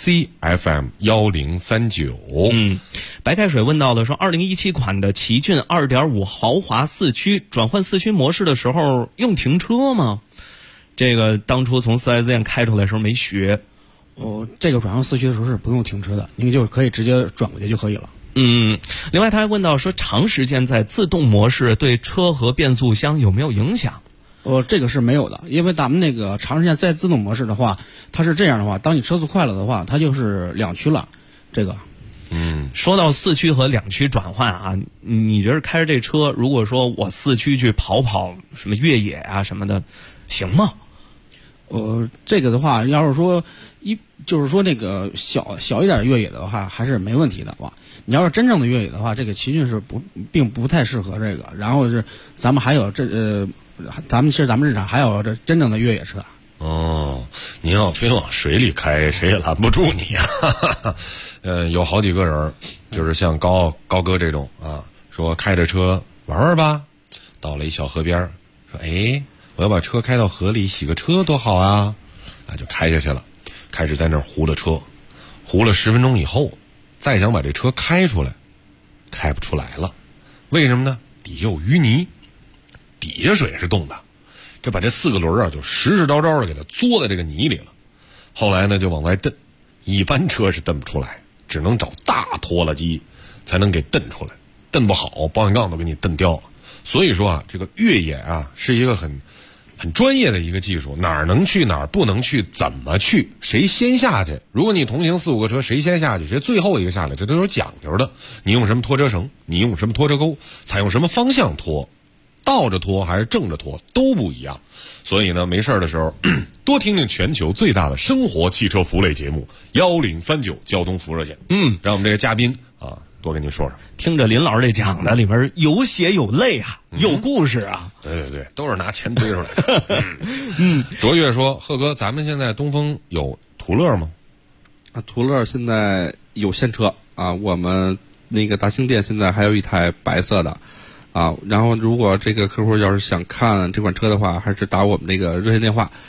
ACFM1039。 白开水问到的说，2017款的奇骏2.5豪华4驱转换4驱模式的时候用停车吗？这个当初从 4S 店开出来的时候没学。 这个转换4驱的时候是不用停车的，您就可以直接转过去就可以了。 另外他还问到说，长时间在自动模式对车和变速箱有没有影响？ 这个是没有的，因为咱们那个长时间在自动模式的话，它是这样的话，当你车速快了的话，它就是2驱了。这个， 说到4驱和2驱转换啊，你觉得开着这车，如果说我4驱去跑什么越野啊什么的，行吗？ 这个的话，要是说就是说那个小一点的越野的话，还是没问题的吧。你要是真正的越野的话，这个奇骏是并不太适合这个。然后是咱们还有咱们日常还有这真正的越野车。 您要非往水里开，谁也拦不住你啊！有好几个人，就是像高哥这种啊，说开着车玩玩吧，到了一小河边，说我要把车开到河里洗个车多好啊！就开下去了，开始在那儿糊了车，糊了10分钟以后，再想把这车开出来，开不出来了。为什么呢？底下有淤泥，底下水是动的，这把这4个轮就实叨叨的给它作在这个泥里了。后来呢，就往外蹬，一般车是蹬不出来，只能找大拖拉机才能给蹬出来，蹬不好，保险杠都给你蹬掉了。所以说啊，这个越野啊是一个很专业的一个技术，哪儿能去哪儿不能去，怎么去，谁先下去。如果你同行4、5个车，谁先下去，谁最后一个下来，这都有讲究的。你用什么拖车绳，你用什么拖车钩，采用什么方向拖， 倒着拖还是正着拖都不一样。所以呢，没事的时候多听听全球最大的生活汽车服务类节目1039交通服务热线。让我们这个嘉宾啊多跟您说说。 听着林老师这讲的，里边有血有泪啊，有故事啊。 对，都是拿钱堆出来的。卓越说：“贺哥，咱们现在东风有途乐吗？” 途乐现在有现车啊，我们那个大兴店现在还有一台白色的啊。然后如果这个客户要是想看这款车的话，还是打我们这个热线电话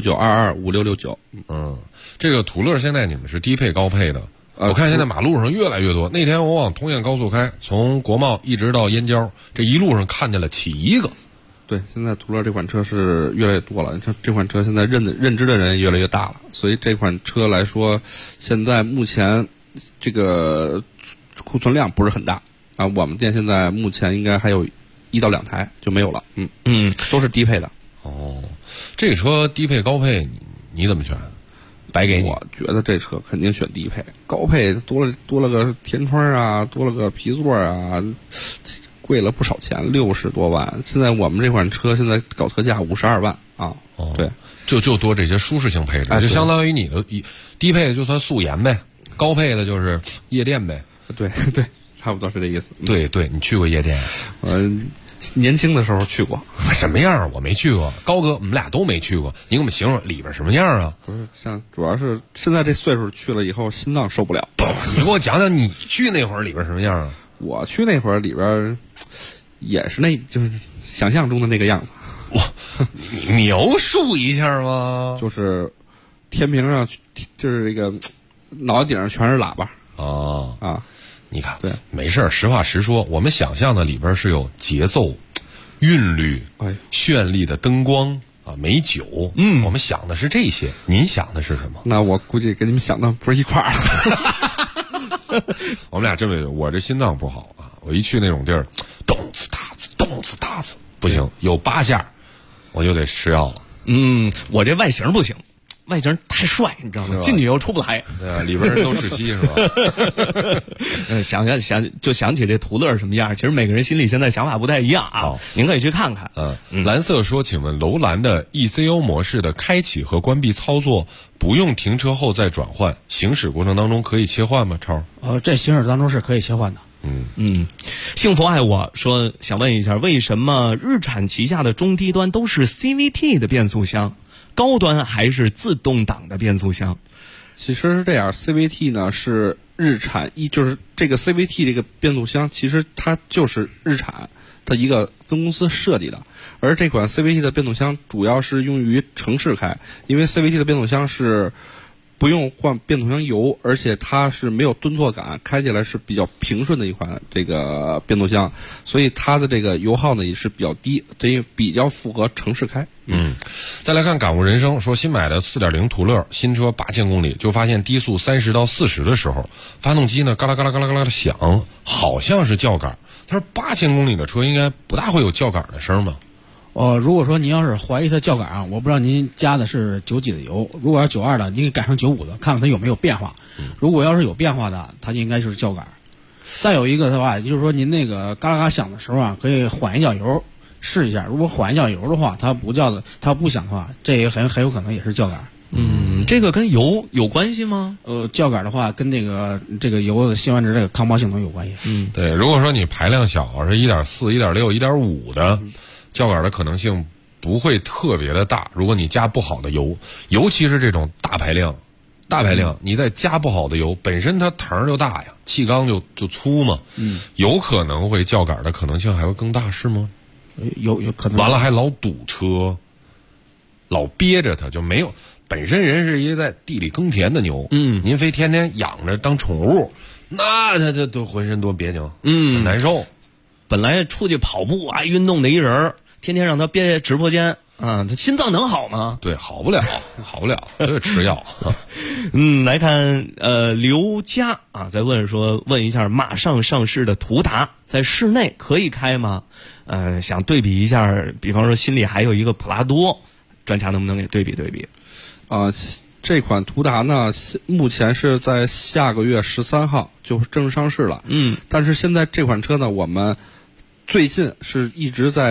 69225669。 这个途乐现在你们是低配高配的？我看现在马路上越来越多。那天我往通县高速开，从国贸一直到燕郊，这一路上看见了起一个。 对，现在途乐这款车是越来越多了。你看这款车现在认知的人越来越大了，所以这款车来说，现在目前这个库存量不是很大啊。我们店现在目前应该还有1到2台就没有了。都是低配的。 这车低配高配你怎么选？白给你。 我觉得这车肯定选低配，高配多了个天窗啊，多了个皮座啊，贵了不少钱，60多万。现在我们这款车现在搞特价52万啊。对， 就多这些舒适性配置，就相当于你的低配就算素颜呗，高配的就是夜店呗。 对，差不多是这意思。 对，你去过夜店？ 年轻的时候去过。 什么样？我没去过。高哥，我们俩都没去过。你给我们形容里边什么样啊？ 不是，主要是现在这岁数去了以后，心脏受不了。 你给我讲讲你去那会儿里边什么样啊？ 我去那会儿里边也是就是想象中的那个样子。 你描述一下吗？ 就是天屏上就是这个脑袋顶上全是喇叭。 你看， 对， 没事，实话实说，我们想象的里边是有节奏、韵律、绚丽的灯光啊，美酒。我们想的是这些，您想的是什么？ 那我估计跟你们想的不是一块儿。 我们俩真没，我这心脏不好啊，我一去那种地儿，动次打次，不行，有8下我就得吃药了。 我这外形不行。外形太帅，你知道吗？进去以后出不来。 对啊，里边人都窒息是吧？ 想起这途乐什么样，其实每个人心里现在想法不太一样啊。您可以去看看。 蓝色说，请问楼兰的 ECO 模式的开启和关闭操作不用停车后再转换，行驶过程当中可以切换吗？超？ 这行驶当中是可以切换的。 幸福爱我说，想问一下，为什么日产旗下的中低端都是 CVT 的变速箱？高端还是自动挡的变速箱？ 其实是这样 ，CVT 呢是日产就是这个 CVT 这个变速箱，其实它就是日产的一个分公司设计的。而这款 CVT 的变速箱主要是用于城市开，因为 CVT 的变速箱是不用换变速箱油，而且它是没有顿挫感，开起来是比较平顺的一款这个变速箱，所以它的这个油耗呢也是比较低，等于比较符合城市开。 再来看感悟人生说，新买的 4.0 途乐新车8000公里，就发现低速30到40的时候，发动机呢嘎啦嘎啦嘎啦嘎啦的响，好像是叫杆。他说8000公里的车应该不大会有叫杆的声吧？ 如果说您要是怀疑它叫杆啊，我不知道您加的是9几的油，如果要92的，您给改成95的，看看它有没有变化。如果要是有变化的，它应该就是叫杆。再有一个的话，就是说您那个嘎啦嘎响的时候啊，可以缓一脚油试一下。如果缓一脚油的话，它不响的话，这也很有可能也是叫杆。 这个跟油有关系吗？ 叫杆的话跟这个油的辛烷值这个抗爆性能有关系。 对，如果说你排量小是1.4、1.6、1.5的。叫杆的可能性不会特别的大，如果你加不好的油，尤其是这种大排量，你再加不好的油，本身它藤就大呀，气缸就粗嘛，有可能会叫杆的可能性还会更大，是吗？ 有可能。 完了还老堵车，老憋着它，就没有本身人是一个在地里耕田的牛，您非天天养着当宠物，那它都浑身多别扭，很难受。 本来出去跑步啊运动的一人，天天让他憋直播间啊，他心脏能好吗？ 对，好不了，都得吃药。 来看刘佳啊，在问一下，马上上市的途达在室内可以开吗？想对比一下，比方说心里还有一个普拉多，专家能不能给对比？ 这款途达呢，目前是在下个月13号就正式上市了。但是现在这款车呢，我们最近是一直在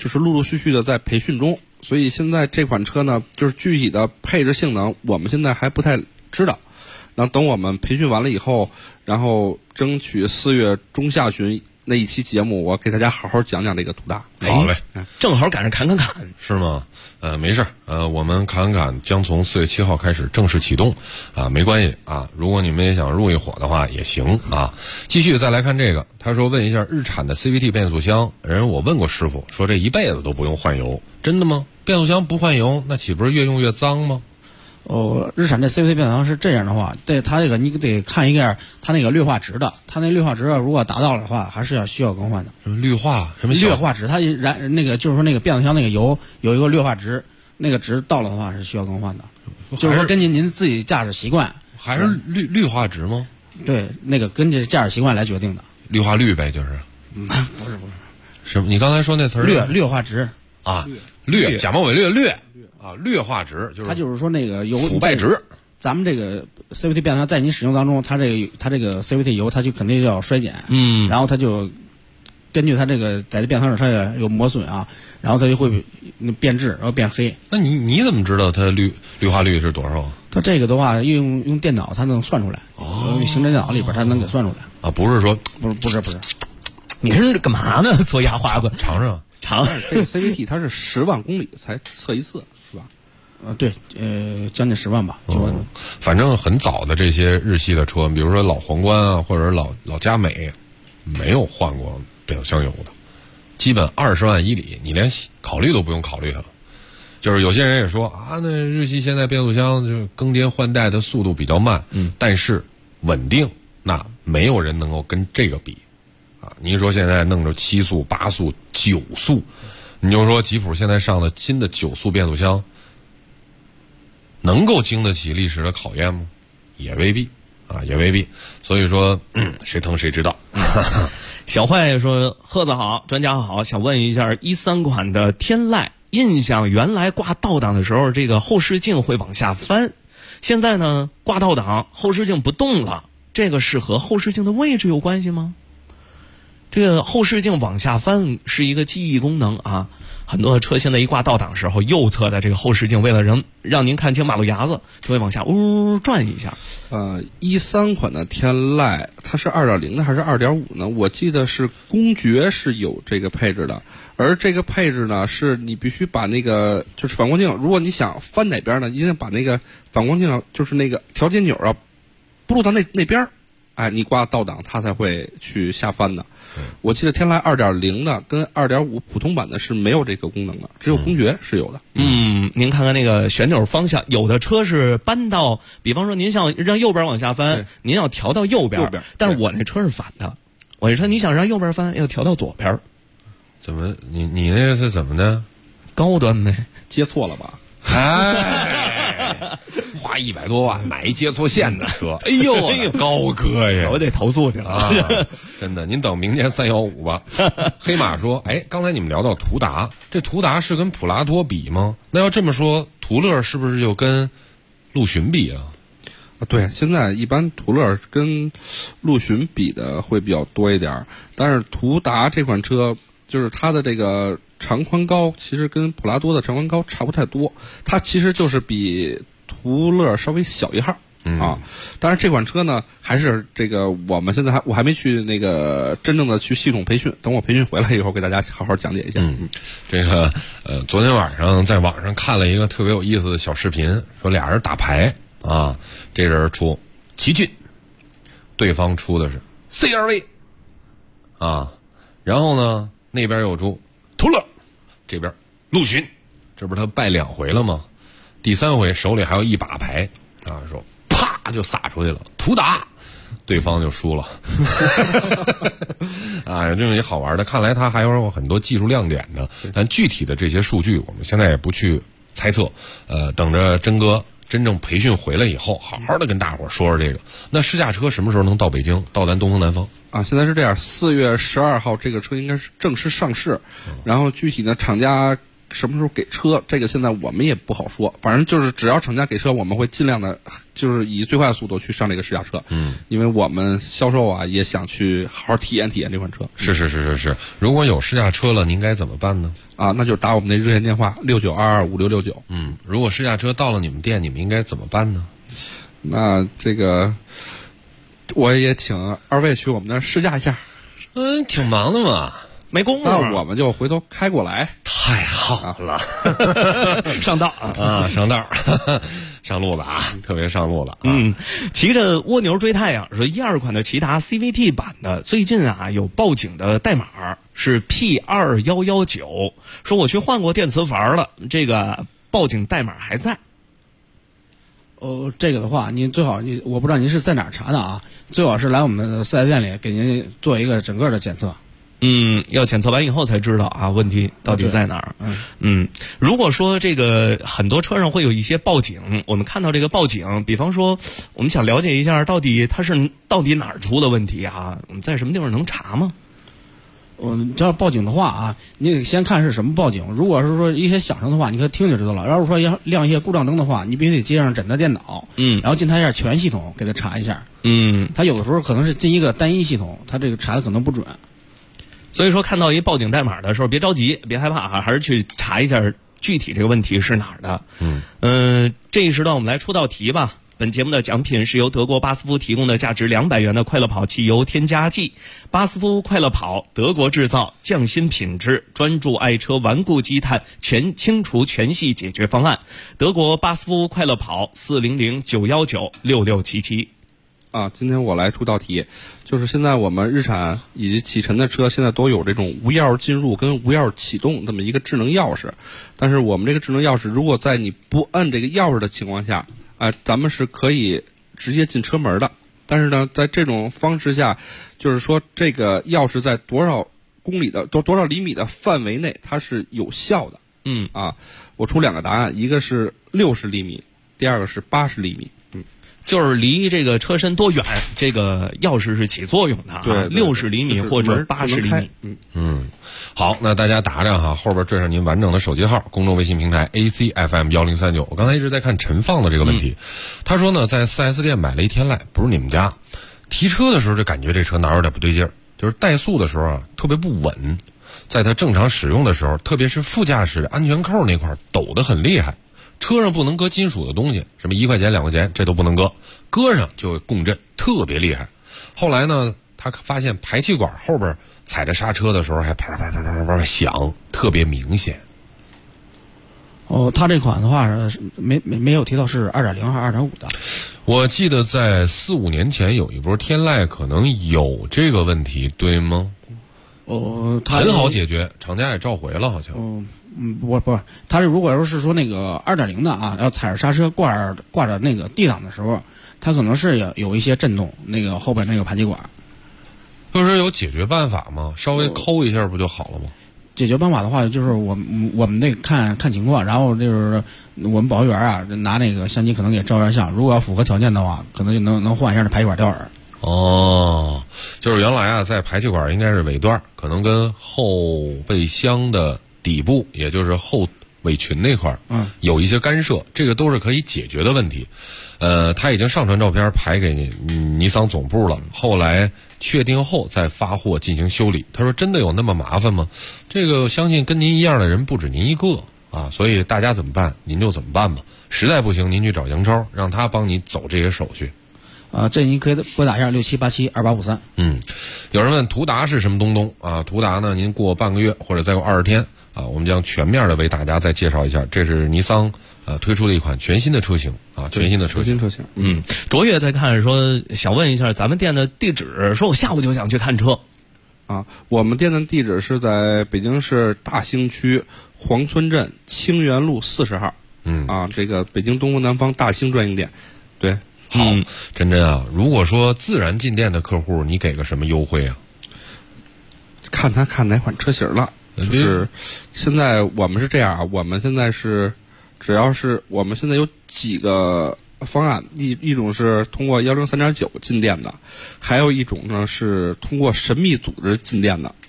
就是陆陆续续的在培训中，所以现在这款车呢，就是具体的配置性能，我们现在还不太知道。然后等我们培训完了以后，然后争取4月中下旬那一期节目，我给大家好好讲讲这个途达。 好嘞， 正好赶上侃， 是吗？没事，我们侃将从4月7号开始正式启动，没关系啊。如果你们也想入一伙的话也行啊。继续再来看这个，他说问一下日产的 CVT 变速箱，我问过师傅，说这一辈子都不用换油，真的吗？变速箱不换油，那岂不是越用越脏吗？ 日产这 CVT 变速箱是这样的话，对它这个你得看一下它那个氯化值的，它那氯化值如果达到了的话，还是需要更换的。 氯化什么？ 氯化值，它那个就是说那个变速箱那个油有一个氯化值，那个值到了的话是需要更换的。就是说根据您自己驾驶习惯， 还是氯化值吗？ 对，那个根据驾驶习惯来决定的。 氯化氯呗，就是。 不是。 什么？你刚才说那词儿？ 氯化值啊，氯假冒伪劣。氯化值就是它就是说那个油腐败值。 咱们这个 CVT 变速箱在你使用当中，它这个 CVT 油它就肯定要衰减，然后它就根据它这个在这变速箱上它也有磨损啊，然后它就会变质，然后变黑。 那你怎么知道它氯化率是多少？ 它这个的话用电脑它能算出来，行车电脑里边它能给算出来啊，不是说不是， 你是干嘛呢？做牙花子尝尝。 这个 CVT 它是10万公里才测一次，是吧？ 对，将近10万吧。 反正很早的这些日系的车，比如说老皇冠啊，或者老佳美，没有换过变速箱油的，基本20万以里，你连考虑都不用考虑它。就是有些人也说啊，那日系现在变速箱就更迭换代的速度比较慢，但是稳定，那没有人能够跟这个比。您说现在弄着7速、8速、9速，你就说吉普现在上的新的9速变速箱，能够经得起历史的考验吗？也未必啊，也未必。所以说，谁疼谁知道。 小坏说：“贺子好，专家好，想问一下13款的天籁，印象原来挂倒档的时候，这个后视镜会往下翻，现在呢挂倒档后视镜不动了，这个是和后视镜的位置有关系吗？”这个后视镜往下翻是一个记忆功能啊，很多车现在一挂倒档时候，右侧的这个后视镜为了让您看清马路牙子，就会往下呜转一下。 13款的天籁，它是2.0的还是2.5呢？我记得是公爵是有这个配置的，而这个配置呢，是你必须把那个就是反光镜，如果你想翻哪边呢，一定把那个反光镜就是那个调节钮啊，不录到那边，你挂倒档它才会去下翻的。我记得天籁2.0的跟2.5普通版的是没有这个功能的，只有公爵是有的。 您看看那个旋钮方向，有的车是搬到，比方说您想让右边往下翻，您要调到右边，但是我那车是反的，我这车你想让右边翻，要调到左边。 怎么你那个是怎么的？ 高端呗， 接错了吧？ 花100多万买一接错线的车，哎呦，高哥呀， 我得投诉去了啊！真的，您等明年315吧。黑马说，刚才你们聊到途达，这途达是跟普拉多比吗？那要这么说，途乐是不是就跟陆巡比啊？ 对，现在一般途乐跟陆巡比的会比较多一点，但是途达这款车就是它的这个长宽高其实跟普拉多的长宽高差不太多，它其实就是比途乐稍微小一号啊。当然这款车呢，还是这个我们现在我还没去那个真正的去系统培训，等我培训回来以后给大家好好讲解一下。 这个昨天晚上在网上看了一个特别有意思的小视频，说俩人打牌啊，这人出奇骏，对方出的是 CRV 啊，然后呢那边又出途乐，这边陆巡，这不是他败2回了吗？第3回手里还有一把牌啊，说啪就撒出去了，途达，对方就输了。啊，这种也好玩的，看来他还有很多技术亮点的，但具体的这些数据我们现在也不去猜测。等着真哥真正培训回来以后，好好的跟大伙说说这个。那试驾车什么时候能到北京，到咱东风南方？ 啊，现在是这样，4月12号这个车应该是正式上市，然后具体的厂家什么时候给车，这个现在我们也不好说。反正就是只要厂家给车，我们会尽量的，就是以最快的速度去上这个试驾车。因为我们销售啊也想去好好体验体验这款车。 是。如果有试驾车了，您该怎么办呢？ 啊，那就打我们的热线电话69225669。 如果试驾车到了你们店，你们应该怎么办呢？ 那这个我也请二位去我们那儿试驾一下。 挺忙的嘛。 没工夫， 那我们就回头开过来。 太好了， 上道啊，上道，上路了啊，特别上路了。 骑着蜗牛追太阳说，12款的骐达 CVT 版的最近啊有报警的代码是 P2119，说我去换过电磁阀了，这个报警代码还在。 这个的话，您最好我不知道您是在哪儿查的啊，最好是来我们的4S店里给您做一个整个的检测。 要检测完以后才知道啊，问题到底在哪儿。如果说这个很多车上会有一些报警，我们看到这个报警，比方说我们想了解一下到底哪儿出了问题啊？我们在什么地方能查吗？ 只要报警的话啊，你得先看是什么报警。如果是说一些响声的话，你可以听就知道了。要是说要亮一些故障灯的话，你必须得接上诊断电脑，然后进它一下全系统给它查一下。它有的时候可能是进一个单一系统，它这个查的可能不准。 所以说看到一报警代码的时候，别着急，别害怕啊，还是去查一下具体这个问题是哪儿的。这一时段我们来出道题吧。本节目的奖品是由德国巴斯夫提供的价值200元的快乐跑汽油添加剂。巴斯夫快乐跑，德国制造，匠心品质，专注爱车顽固积碳，全清除全系解决方案。德国巴斯夫快乐跑400-919-6677。 今天我来出道题，就是现在我们日产以及启辰的车现在都有这种无钥匙进入跟无钥匙启动这么一个智能钥匙，但是我们这个智能钥匙如果在你不按这个钥匙的情况下，咱们是可以直接进车门的。但是呢，在这种方式下，就是说这个钥匙在多少公里的多少厘米的范围内它是有效的。我出2个答案，一个是60厘米，第二个是80厘米。 就是离这个车身多远，这个钥匙是起作用的。 对 ，60厘米或者80厘米。 好，那大家打着哈，后边缀上您完整的手机号，公众微信平台 ACFM1039。我刚才一直在看陈放的这个问题，他说呢，在 4S 店买了一天籁，不是你们家，提车的时候就感觉这车哪有点不对劲儿，就是怠速的时候啊特别不稳，在它正常使用的时候，特别是副驾驶安全扣那块抖得很厉害。车上不能搁金属的东西，什么1块钱2块钱这都不能搁，搁上就会共振，特别厉害。后来呢，他发现排气管后边踩着刹车的时候还啪啪啪啪啪响，特别明显。 他这款的话是没有提到是2.0还是2.5的。 我记得在4、5年前有一波天籁可能有这个问题，对吗？很好解决，厂家也召回了，好像。 不是，他如果是说那个2.0的啊，要踩着刹车挂着那个地档的时候，它可能是有一些震动，那个后边那个排气管。 就是有解决办法吗？稍微抠一下不就好了吗？ 解决办法的话，就是我们得看情况，然后就是我们保育员啊拿那个相机可能给照一下相，如果要符合条件的话，可能就能换一下这排气管吊耳。 就是原来啊，在排气管应该是尾段，可能跟后备箱的底部，也就是后尾群那块有一些干涉，这个都是可以解决的问题。他已经上传照片排给尼桑总部了，后来确定后再发货进行修理。他说真的有那么麻烦吗？这个相信跟您一样的人不止您一个啊，所以大家怎么办您就怎么办吧，实在不行您去找杨超，让他帮你走这些手续。 这您可以拨打一下67872853。 有人问途达是什么东啊？途达呢，您过半个月或者再过20天啊，我们将全面的为大家再介绍一下。这是尼桑推出的一款全新的车型啊，全新的车型。 卓越在看说想问一下咱们店的地址，说我下午就想去看车。 我们店的地址是在北京市大兴区黄村镇清源路40号。这个北京东风南方大兴专营店。对。 好，真啊，如果说自然进店的客户，你给个什么优惠啊？ 看他看哪款车型了。就是现在我们是这样啊，我们现在是只要是我们现在有几个方案，一种是通过103.9进店的，还有一种呢是通过神秘组织进店的。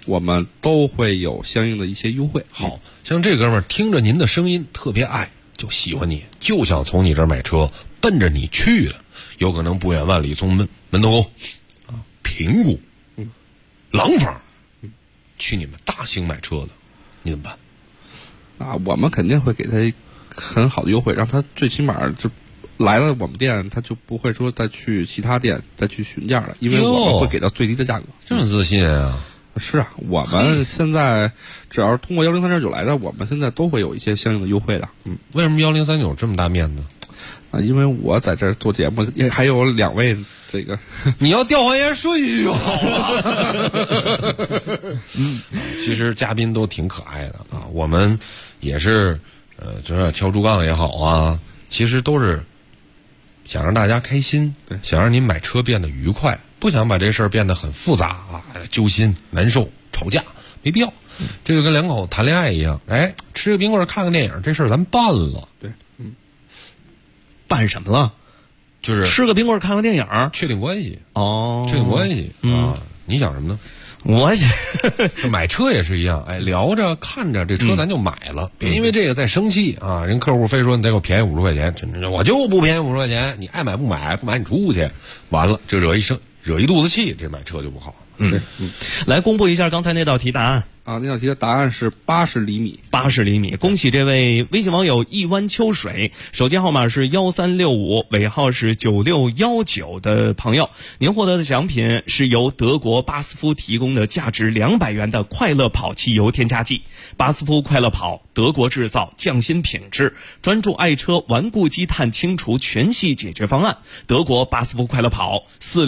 我们都会有相应的一些优惠。 好像这哥们儿听着您的声音特别爱，就喜欢你，就想从你这儿买车，奔着你去的，有可能不远万里从门头沟啊、平谷、廊坊去你们大兴买车的，你怎么办？ 啊，我们肯定会给他很好的优惠，让他最起码就来了我们店，他就不会说再去其他店再去询价了，因为我们会给到最低的价格。 这么自信啊？ 是啊，我们现在只要是通过1039来的，我们现在都会有一些相应的优惠的。 为什么1039这么大面子？ 啊，因为我在这儿做节目，也还有2位这个， 你要调换一下顺序就好了。其实嘉宾都挺可爱的啊，我们也是就是敲竹杠也好啊，其实都是想让大家开心，想让您买车变得愉快，不想把这事儿变得很复杂啊，揪心、难受、吵架，没必要。这就跟两口谈恋爱一样，哎，吃个冰棍看个电影，这事儿咱办了。 对， 办什么了？ 就是吃个冰棍看个电影， 确定关系。 哦， 确定关系啊！你想什么呢？ 我想买车也是一样，哎，聊着看着这车咱就买了，别因为这个再生气啊！人客户非说你得给我便宜50块钱，我就不便宜50块钱，你爱买不买，不买你出去，完了这惹一肚子气，这买车就不好。 来公布一下刚才那道题答案。 啊，那道题的答案是80厘米。 80厘米，恭喜这位微信网友一湾秋水，手机号码是1365，尾号是9619的朋友，您获得的奖品是由德国巴斯夫提供的价值200元的快乐跑汽油添加剂。巴斯夫快乐跑，德国制造，匠心品质，专注爱车顽固积碳清除全系解决方案。德国巴斯夫快乐跑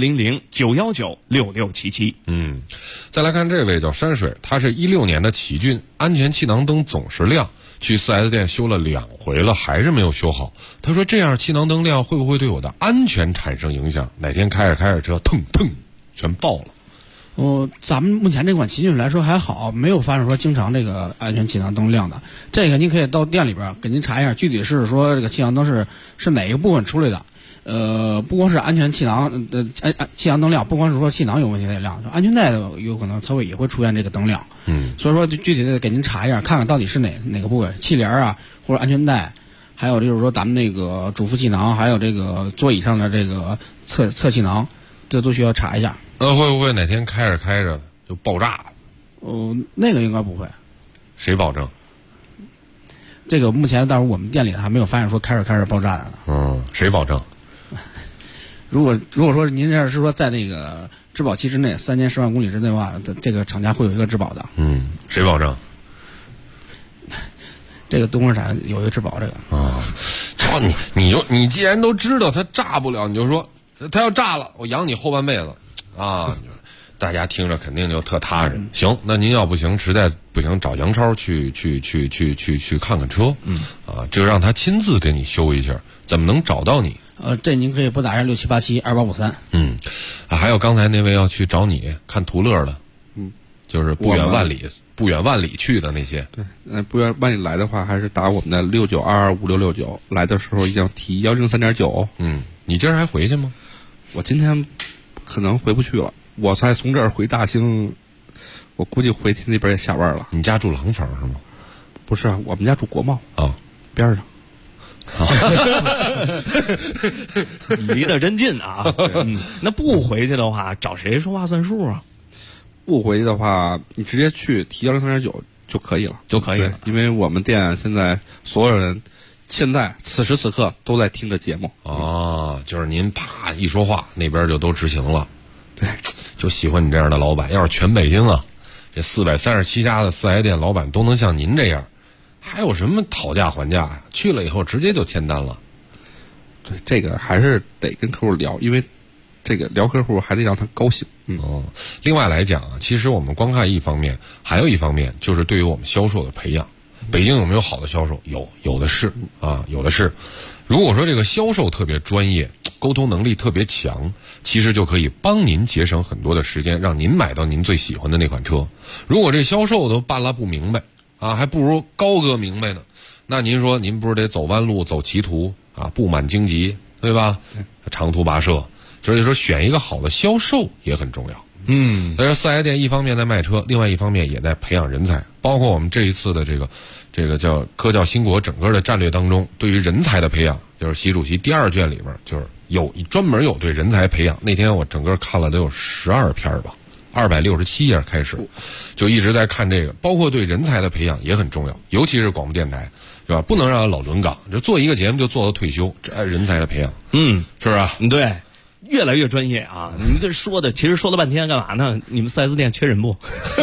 ，400-919-6677。 再来看这位叫山水，他是16年的奇骏，安全气囊灯总时亮，去 4S 店修了2回了，还是没有修好。他说这样气囊灯亮会不会对我的安全产生影响？哪天开着车，腾腾全爆了。 咱们目前这款奇骏来说还好，没有发生说经常这个安全气囊灯亮的。这个您可以到店里边给您查一下，具体是说这个气囊灯是哪个部分出来的。不光是安全气囊气囊灯亮，不光是说气囊有问题才亮，安全带有可能它也会出现这个灯亮。所以说具体的给您查一下，看看到底是哪个部位，气帘啊，或者安全带，还有就是说咱们那个主副气囊，还有这个座椅上的这个侧气囊，这都需要查一下。 会不会哪天开着就爆炸了？ 那个应该不会。 谁保证？ 这个目前但是我们店里还没有发现说开着爆炸的呢。 谁保证？ 如果说您这是说在那个质保期之内，3年10万公里之内的话，这个厂家会有一个质保的。 谁保证？ 这个东风日产有一个质保，这个你既然都知道它炸不了，你就说它要炸了，我养你后半辈子啊！大家听着肯定就特踏实。行，那您要不行，实在不行，找杨超去看看车。就让他亲自给你修一下。怎么能找到你？ 这您可以拨打上67872853。 还有刚才那位要去找你看途乐的，就是不远万里去的那些。 对，不远万里来的话，还是打我们的69225669，来的时候一定要提103.9。 你今儿还回去吗？ 我今天可能回不去了，我才从这儿回大兴，我估计回去那边也下班了。 你家住廊坊是吗？ 不是，我们家住国贸边上。 离得真近啊！那不回去的话，找谁说话算数啊？ 不回去的话，你直接去提103.9就可以了，因为我们店现在所有人现在此时此刻都在听着节目就是您啪一说话，那边就都执行了。对，就喜欢你这样的老板。要是全北京啊，这437家的4S店老板都能像您这样，还有什么讨价还价呀？去了以后直接就签单了。 对，这个还是得跟客户聊，因为这个聊客户还得让他高兴。 另外来讲啊，其实我们光看一方面，还有一方面就是对于我们销售的培养。北京有没有好的销售？有的是啊，有的是。如果说这个销售特别专业，沟通能力特别强，其实就可以帮您节省很多的时间，让您买到您最喜欢的那款车。如果这销售都办了不明白啊，还不如高哥明白呢。那您说您不是得走弯路走歧途啊，布满荆棘，对吧？长途跋涉，所以说选一个好的销售也很重要。 所以说四 S 店一方面在卖车，另外一方面也在培养人才。包括我们这一次的这个叫科教兴国整个的战略当中，对于人才的培养，就是习主席第2卷里边就是专门有对人才培养。那天我整个看了都有12篇吧，267页开始，就一直在看这个。包括对人才的培养也很重要，尤其是广播电台，对吧？不能让老轮岗，就做一个节目就做到退休，这人才的培养，是不是？ 对。越来越专业啊！你们这说的，其实说了半天干嘛呢？你们 4S 店缺人不？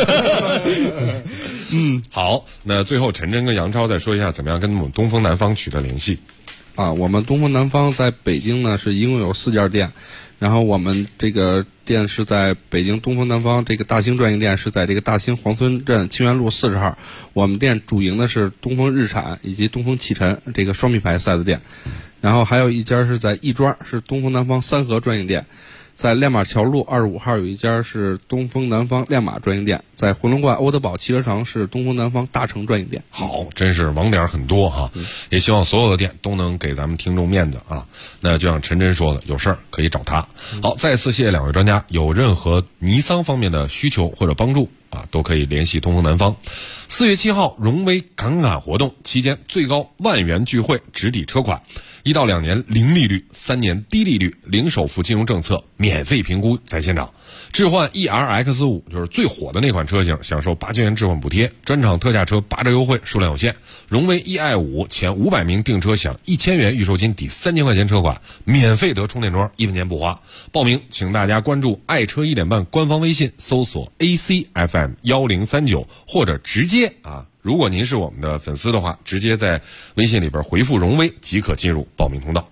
好，那最后陈真跟杨超再说一下，怎么样跟我们东风南方取得联系？ 我们东风南方在北京呢是一共有4家店，然后我们这个店是在北京东风南方这个大兴专营店是在这个大兴黄村镇清源路40号。我们店主营的是东风日产以及东风启辰这个双品牌 4S 店。然后还有一家是在亦庄，是东风南方三河专营店，在亮马桥路25号有一家是东风南方亮马专营店，在回龙观欧德堡汽车城是东风南方大成专营店。 好，真是网点很多哈，也希望所有的店都能给咱们听众面子啊。那就像陈真说的，有事儿可以找他。好，再次谢谢2位专家，有任何尼桑方面的需求或者帮助都可以联系东风南方。4月7号荣威侃侃活动期间，最高10000元钜惠直抵车款，1到2年零利率，3年低利率，零首付金融政策，免费评估在现场。置换 ERX5 就是最火的那款车型，享受8000元置换补贴，专场特价车8折优惠，数量有限。荣威 EI5前500名订车享1000元预售金抵3000块钱车款，免费得充电桩，1分钱不花。报名请大家关注爱车1点半官方微信，搜索 ACFM1039，或者直接如果您是我们的粉丝的话，直接在微信里边回复荣威即可进入报名通道。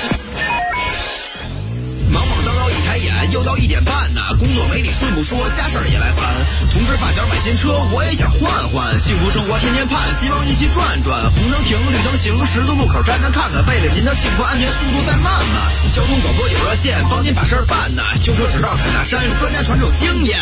忙忙叨叨一抬眼，又到1点半呐，工作没你顺不说，家事儿也来烦。同事发小买新车，我也想换换，幸福生活天天盼，希望一起转转。红灯停，绿灯行，十字路口站站看看，为了您的幸福安全，速度再慢慢。交通广播有热线，帮您把事儿办呐。修车只到凯大山，专家传授经验。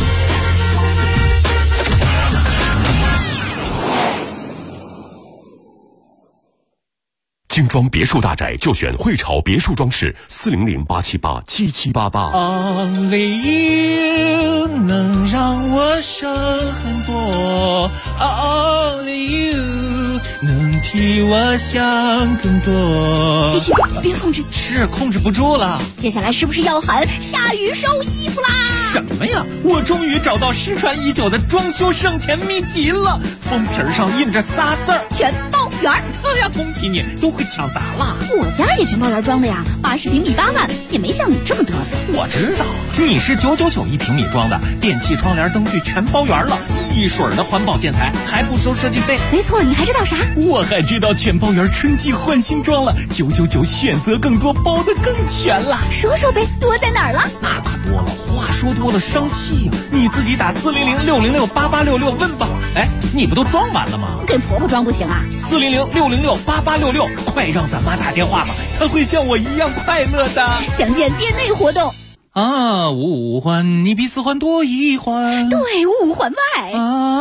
精装别墅大宅就选汇潮别墅装饰，400-878-7788。 Only you 能让我省很多 ，Only you 能替我想更多。 继续，别控制， 是控制不住了。 接下来是不是要喊下雨收衣服啦？ 什么呀？我终于找到失传已久的装修省钱秘籍了，封皮上印着仨字儿： 全包圆。 哎呀，恭喜你，都会抢答了。 我家也全包圆装的呀，80平米8万，也没像你这么嘚瑟。 我知道，你是9991平米装的，电器、窗帘、灯具全包圆了，一水儿的环保建材，还不收设计费。 没错，你还知道啥？ 我还知道全包圆春季换新装了，999选择更多，包得更全了。 说说呗，多在哪儿了？ 那可多了，话说多了生气呀！你自己打400-606-8866问吧。哎，你不都装完了吗？ 给婆婆装不行啊 ？400-606-8866，快让咱妈打电话吧，她会像我一样快乐的。 详见店内活动。 五环你比4环多1环， 对，5环外。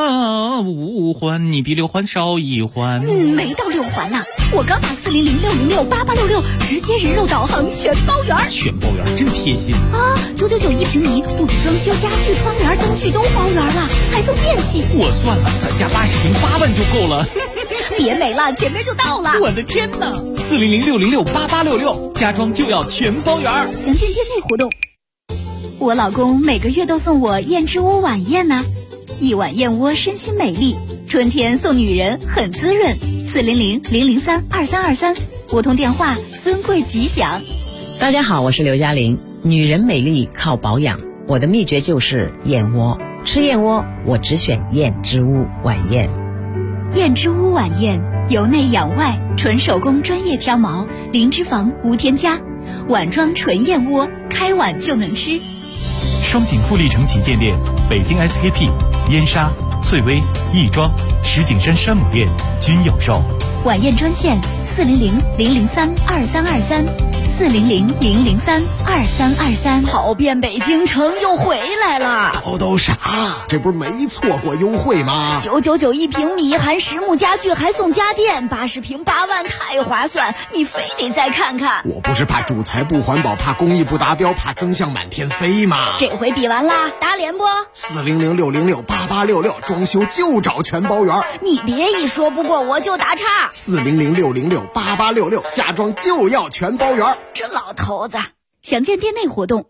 5环你比6环少1环。 没到6环呢，我刚打400-606-8866，直接人肉导航全包圆。 全包圆真贴心 ！9991平米，不止装修家具、窗帘、灯具都包圆了，还送电器。 我算了，咱家80平8万就够了。 别美了，前面就到了。 我的天哪！400-606-8866，家装就要全包圆。 详见店内活动。我老公每个月都送我燕之屋晚宴呢，1碗燕窝身心美丽，春天送女人很滋润。400-003-2323，拨通电话，尊贵吉祥。 大家好，我是刘嘉玲。女人美丽靠保养，我的秘诀就是燕窝。吃燕窝，我只选燕之屋晚宴。 燕之屋晚宴，由内养外，纯手工专业挑毛，零脂肪无添加，碗装纯燕窝，开碗就能吃。 双井富力城旗舰店、北京 SKP、燕莎、翠微、亦庄、石景山山姆店均有售。 晚宴专线400-003-2323， 400-003-2323，跑遍北京城又回来了。 都啥？这不是没错过优惠吗 ？999一平米，含实木家具还送家电，80平8万，太划算！你非得再看看。 我不是怕主材不环保，怕工艺不达标，怕增项满天飞吗？ 这回比完啦，打脸不 ？400-606-8866，装修就找全包圆。 你别一说不过我就打岔。 400-606-8866，家装就要全包圆。 这老头子，详见店内活动。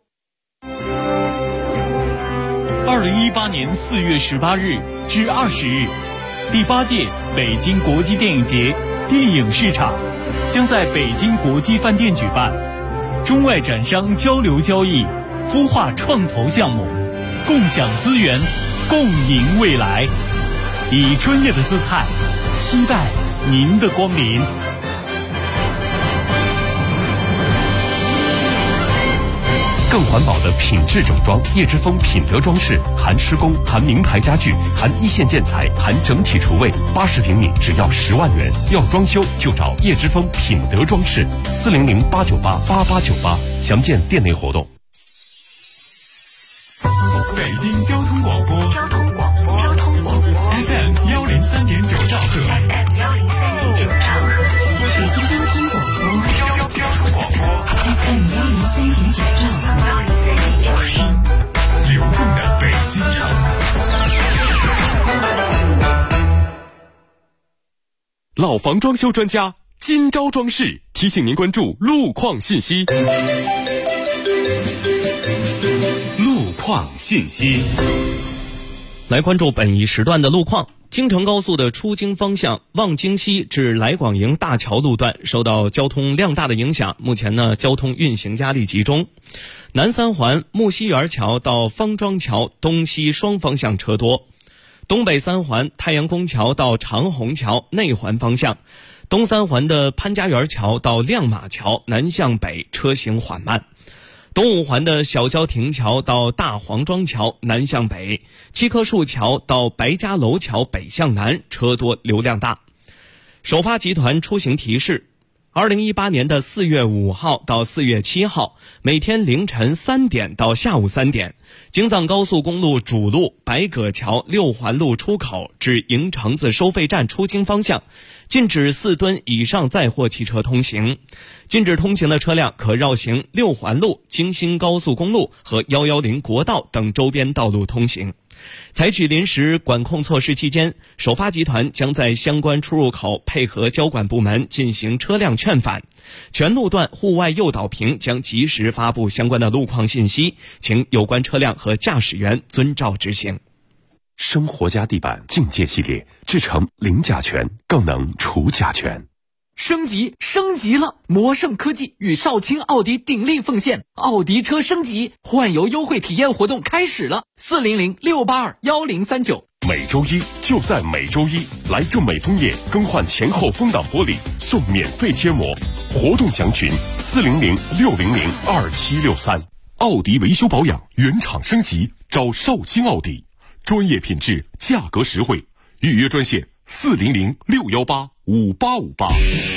2018年4月18日至20日，第8届北京国际电影节电影市场将在北京国际饭店举办，中外展商交流交易，孵化创投项目，共享资源，共赢未来。以专业的姿态，期待您的光临。 更环保的品质整装，叶之峰品德装饰，含施工，含名牌家具，含一线建材，含整体厨卫，80平米只要10万元。要装修就找叶之峰品德装饰，400-898-8898，详见店内活动。 北京交通广播FM 103.9兆赫， 北京交通广播FM 103.9兆赫， 流动的北京城。 老房装修专家金招装饰提醒您关注路况信息。路况信息， 来关注本一时段的路况。京承高速的出京方向望京西至来广营大桥路段受到交通量大的影响，目前呢交通运行压力集中。南三环木樨园桥到方庄桥东西双方向车多。东北三环太阳宫桥到长虹桥内环方向，东三环的潘家园桥到亮马桥南向北车行缓慢。东五环的小郊亭桥到大黄庄桥南向北，七棵树桥到白家楼桥北向南车多流量大。首发集团出行提示：2018年的4月5号到4月7号，每天凌晨3点到下午3点，京藏高速公路主路白葛桥六环路出口至营城子收费站出京方向，禁止4吨以上载货汽车通行。禁止通行的车辆可绕行六环路、京新高速公路和110国道等周边道路通行。采取临时管控措施期间，首发集团将在相关出入口配合交管部门进行车辆劝返，全路段户外诱导屏将及时发布相关的路况信息，请有关车辆和驾驶员遵照执行。 生活家地板境界系列，制成零甲醛，更能除甲醛。 升级了！魔盛科技与少卿奥迪鼎力奉献，奥迪车升级换油优惠体验活动开始了，400-682-1039。 每周一就在每周一，来正美枫叶更换前后风挡玻璃送免费贴膜，活动详询400-600-2763。奥迪维修保养原厂升级，找少卿奥迪，专业品质，价格实惠，预约专线400-618-5858。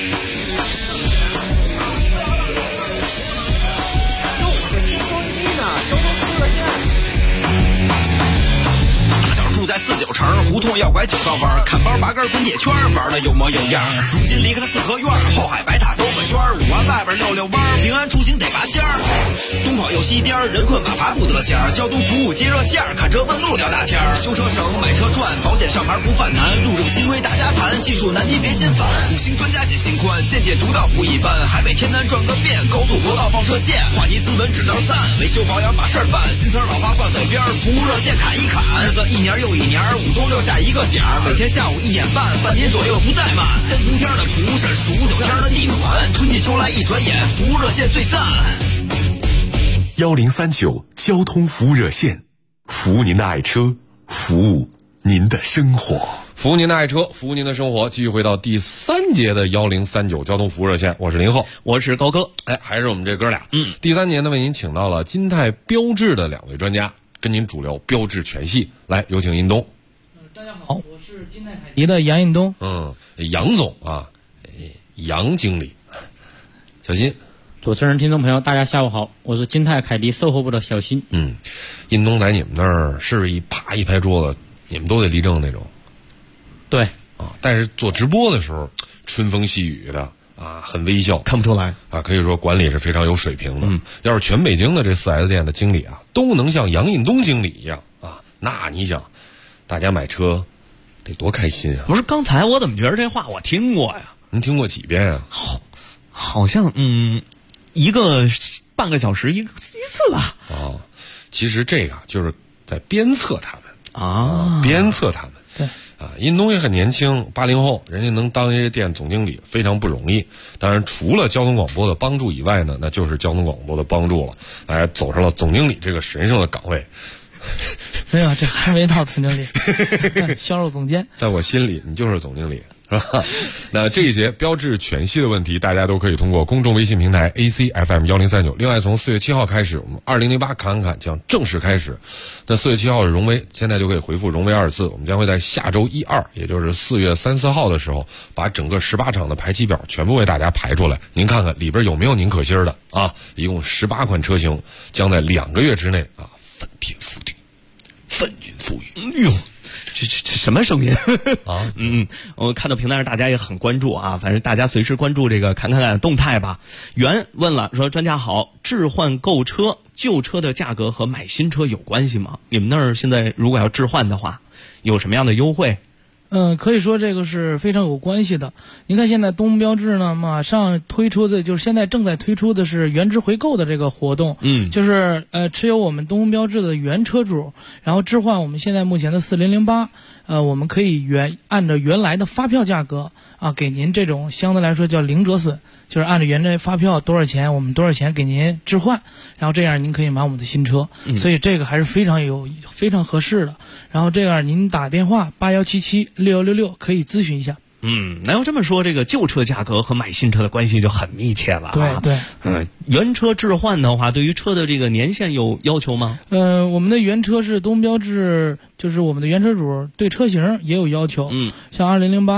住在49城，胡同要拐9道弯，看包拔根滚铁圈，玩的有模有样。如今离开了四合院，后海白塔兜个圈，5环外边溜溜弯，平安出行得拔尖儿。东跑又西颠，人困马乏不得闲，交通服务接热线，看车问路聊大天，修车省买车赚，保险上牌不犯难，路政新规大家谈，技术难题别心烦。5星专家解心宽，见解独到不一般，海北天南转个遍，高速国道放射线，话题斯文只能赞，维修保养把事儿办，新词老话挂嘴边，服务热线砍一砍，日子一年又一年，5中6下一个点儿，每天下午1点半，半年左右不怠慢。3伏天的蒲扇，数9天的地暖，春季秋来一转眼，服务热线最赞。 1039交通服务热线，服务您的爱车，服务您的生活。 服务您的爱车，服务您的生活。继续回到第3节的1039交通服务热线，我是林浩， 我是高哥。 还是我们这哥俩。第3节呢，为您请到了金泰标致的2位专家，跟您主聊标致全系。来，有请印东。 大家好，我是金泰凯迪的杨印东。 杨总啊，杨经理，小新。 主持人、听众朋友，大家下午好，我是金泰凯迪售后部的小新。 印东在你们那儿是一拍桌子，你们都得立正那种。 对啊，但是做直播的时候，春风细雨的啊，很微笑， 看不出来啊，可以说管理是非常有水平的。要是全北京的这4S店的经理啊，都能像杨印东经理一样啊，那你想，大家买车得多开心啊！ 不是，刚才我怎么觉得这话我听过呀？ 您听过几遍啊？ 好像半个小时一次吧。 哦，其实这个就是在鞭策他们啊， 鞭策他们。 对啊，印东也很年轻，80后，人家能当一个店总经理非常不容易。当然，除了交通广播的帮助以外呢，那就是交通广播的帮助了，大家走上了总经理这个神圣的岗位。 没有，这还没到总经理，销售总监。 在我心里，你就是总经理。那这一节标志全系的问题，大家都可以通过公众微信平台 ACFM1039。另外，从4月7号开始，我们2008侃将正式开始。那4月7号是荣威，现在就可以回复荣威2字。我们将会在下周1、2，也就是4月3、4号的时候，把整个18场的排期表全部为大家排出来。您看看里边有没有您可心的啊？一共18款车型，将在2个月之内啊翻天覆地，翻云覆雨。 这什么声音啊？我看到平台上大家也很关注啊，反正大家随时关注这个侃动态吧。袁问了说：“专家好，置换购车，旧车的价格和买新车有关系吗？你们那儿现在如果要置换的话，有什么样的优惠？” 可以说这个是非常有关系的。你看现在东风标致呢，马上推出的就是现在正在推出的是原值回购的这个活动。就是持有我们东风标致的原车主，然后置换我们现在目前的4008，我们可以按照原来的发票价格啊，给您这种相对来说叫零折损，就是按照原来发票多少钱，我们多少钱给您置换，然后这样您可以买我们的新车。所以这个还是非常合适的。然后这样您打电话81776166可以咨询一下。 那要这么说，这个旧车价格和买新车的关系就很密切了啊。 对。 原车置换的话，对于车的这个年限有要求吗？ 我们的原车是东风标致，就是我们的原车主对车型也有要求。像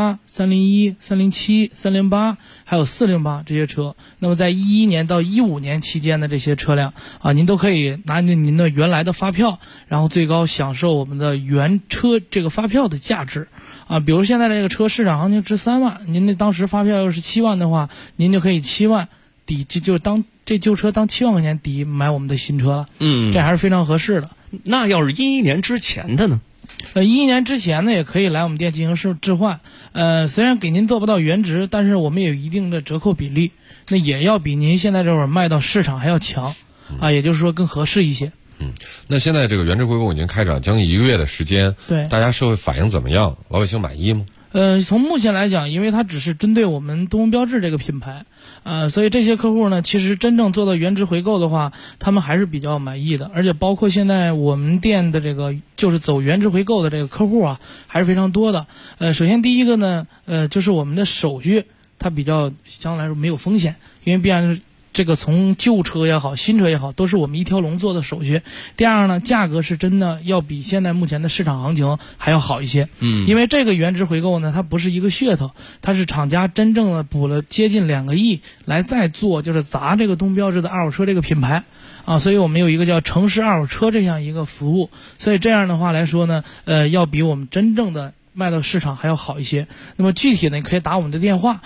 2008、301、307、308，还有408这些车。那么在11年到15年期间的这些车辆啊，您都可以拿您的原来的发票，然后最高享受我们的原车这个发票的价值啊。比如现在这个车市场行情值3万，您当时发票要是7万的话，您就可以7万抵，就当这旧车当7万块钱抵买我们的新车了。这还是非常合适的。 那要是11年之前的呢 ？11年之前呢，也可以来我们店进行置换。虽然给您做不到原值，但是我们也有一定的折扣比例，那也要比您现在这会儿卖到市场还要强啊，也就是说更合适一些。 那现在这个原值回购已经开展将近1个月的时间， 对， 大家社会反应怎么样？老百姓满意吗？ 从目前来讲，因为它只是针对我们东风标致这个品牌，所以这些客户呢，其实真正做到原值回购的话，他们还是比较满意的。而且包括现在我们店的这个就是走原值回购的这个客户啊，还是非常多的。首先第一个呢，就是我们的手续它比较相对来说没有风险，因为必然这个从旧车也好，新车也好，都是我们一条龙做的手续。第二呢，价格是真的要比现在目前的市场行情还要好一些。因为这个原值回购呢，它不是一个噱头，它是厂家真正的补了接近2个亿来再做，就是砸这个东标致的二手车这个品牌啊。所以我们有一个叫城市二手车这样一个服务，所以这样的话来说呢，要比我们真正的卖到市场还要好一些。那么具体呢，你可以打我们的电话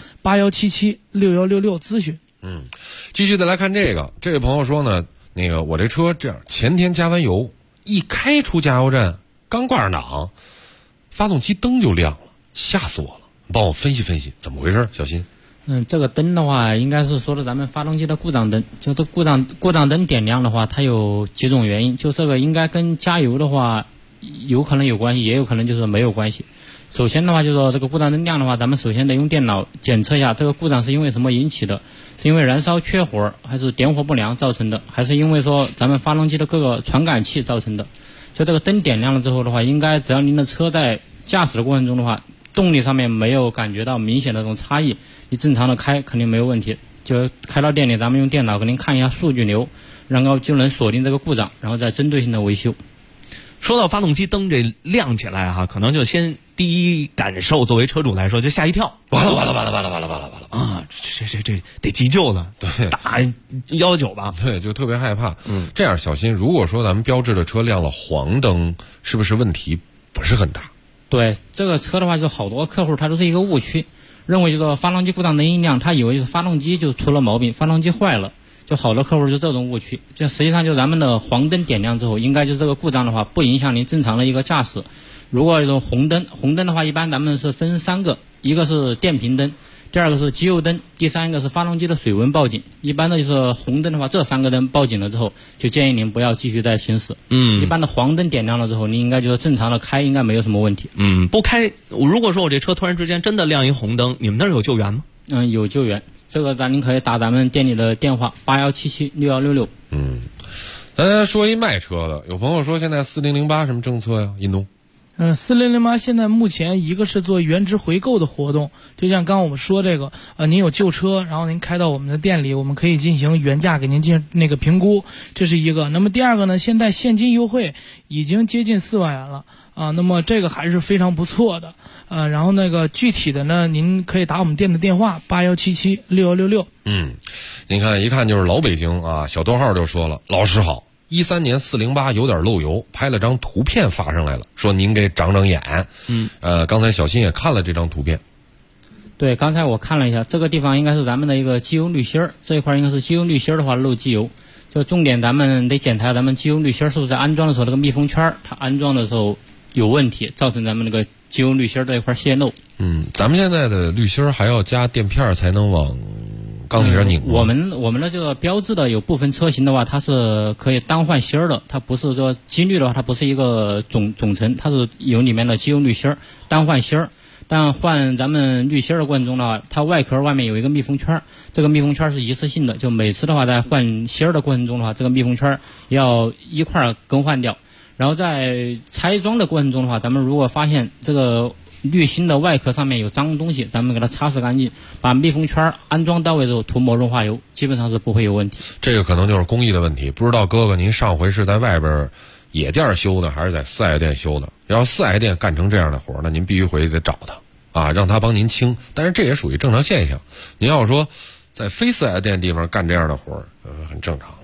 81776166咨询。 继续再来看这位朋友说呢，那个我这车这样，前天加完油，一开出加油站，刚挂上档，发动机灯就亮了，吓死我了！帮我分析分析怎么回事，小新。 这个灯的话，应该是说的咱们发动机的故障灯。就这故障灯点亮的话，它有几种原因。就这个应该跟加油的话，有可能有关系，也有可能就是没有关系。首先的话，就是说这个故障灯亮的话，咱们首先得用电脑检测一下这个故障是因为什么引起的，是因为燃烧缺火，还是点火不良造成的，还是因为说咱们发动机的各个传感器造成的。就这个灯点亮了之后的话，应该只要您的车在驾驶的过程中的话，动力上面没有感觉到明显的这种差异，你正常的开肯定没有问题。就开到店里，咱们用电脑给您看一下数据流，然后就能锁定这个故障，然后再针对性的维修。 说到发动机灯这亮起来哈，可能就先第一感受，作为车主来说就吓一跳， 完了啊！这得急救了， 对， 打119吧， 对，就特别害怕。这样小心，如果说咱们标志的车亮了黄灯，是不是问题不是很大？ 对，这个车的话，就好多客户他都是一个误区，认为就是发动机故障灯一亮，他以为就是发动机就出了毛病，发动机坏了。就好多客户就这种误区，就实际上就咱们的黄灯点亮之后，应该就这个故障的话不影响您正常的一个驾驶。如果有红灯的话，一般咱们是分3个，一个是电瓶灯，第2个是机油灯，第3个是发动机的水温报警。一般的就是红灯的话，这3个灯报警了之后，就建议您不要继续再行驶。一般的黄灯点亮了之后，您应该就是正常的开，应该没有什么问题。 不开，如果说我这车突然之间真的亮一红灯，你们那儿有救援吗？ 有救援。这个您可以打咱们店里的电话81776166。 咱说一卖车的，有朋友说现在4008什么政策呀？印东。 4008现在目前一个是做原值回购的活动，就像刚刚我们说这个，您有旧车，然后您开到我们的店里，我们可以进行原价给您进行那个评估，这是一个。那么第2个呢，现在现金优惠已经接近4万元了啊，那么这个还是非常不错的。然后那个具体的呢，您可以打我们店的电话81776166。 您看一看就是老北京啊，小逗号就说了，老师好。13年408有点漏油，拍了张图片发上来了，说您给长长眼。刚才小新也看了这张图片。 对，刚才我看了一下，这个地方应该是咱们的一个机油滤芯儿，这一块应该是机油滤芯儿的话漏机油，就重点咱们得检查咱们机油滤芯儿是不是在安装的时候这个密封圈它安装的时候有问题，造成咱们那个机油滤芯儿这一块泄漏。 咱们现在的滤芯儿还要加垫片才能往钢铁上拧。 我们的这个标志的有部分车型的话，它是可以单换芯儿的，它不是说机滤的话，它不是一个总成，它是有里面的机油滤芯儿单换芯儿。但换咱们滤芯儿的过程中的话，它外壳外面有一个密封圈，这个密封圈是一次性的，就每次的话在换芯儿的过程中的话，这个密封圈要一块更换掉。然后在拆装的过程中的话，咱们如果发现这个滤芯的外壳上面有脏东西，咱们给它擦拭干净，把密封圈安装到位之后涂抹润滑油，基本上是不会有问题。这个可能就是工艺的问题，不知道哥哥您上回是在外边野店修的还是在四 S 店修的？要四 S 店干成这样的活，那您必须回去得找他啊，让他帮您清。但是这也属于正常现象。您要说在非四 S 店地方干这样的活，很正常。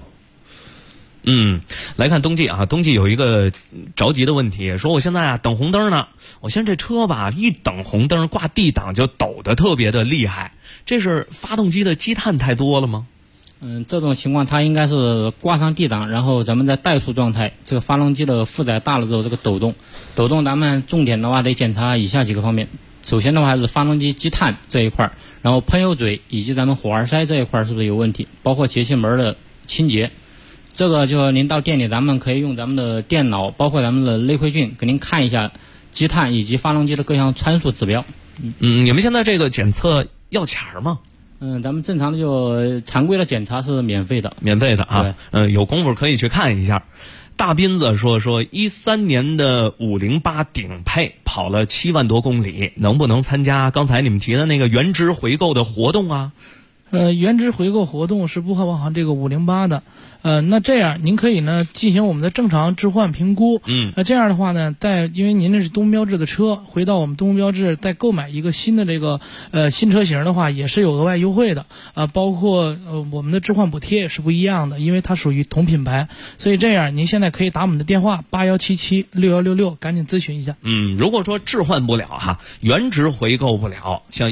来看冬季啊，冬季有一个着急的问题，说我现在等红灯呢，我现在这车吧，一等红灯挂 D 档就抖得特别的厉害，这是发动机的积碳太多了吗？ 这种情况它应该是挂上 D 档，然后咱们在怠速状态，这个发动机的负载大了之后，这个抖动咱们重点的话得检查以下几个方面。首先的话是发动机积碳这一块，然后喷油嘴以及咱们火花塞这一块是不是有问题，包括节气门的清洁。这个就您到店里，咱们可以用咱们的电脑，包括咱们的内窥镜，给您看一下积碳以及发动机的各项参数指标。 你们现在这个检测要钱吗？ 咱们正常的就常规的检查是免费的啊。有功夫可以去看一下。大斌子说13年的508顶配跑了7万多公里，能不能参加刚才你们提的那个原值回购的活动啊？ 原值回购活动是不包含这个508的。那这样您可以呢进行我们的正常置换评估。这样的话呢，因为您这是东风标致的车，回到我们东风标致再购买一个新的这个新车型的话，也是有额外优惠的。包括我们的置换补贴也是不一样的，因为它属于同品牌。所以这样您现在可以打我们的电话81776166，赶紧咨询一下。 如果说置换不了哈，原值回购不了，像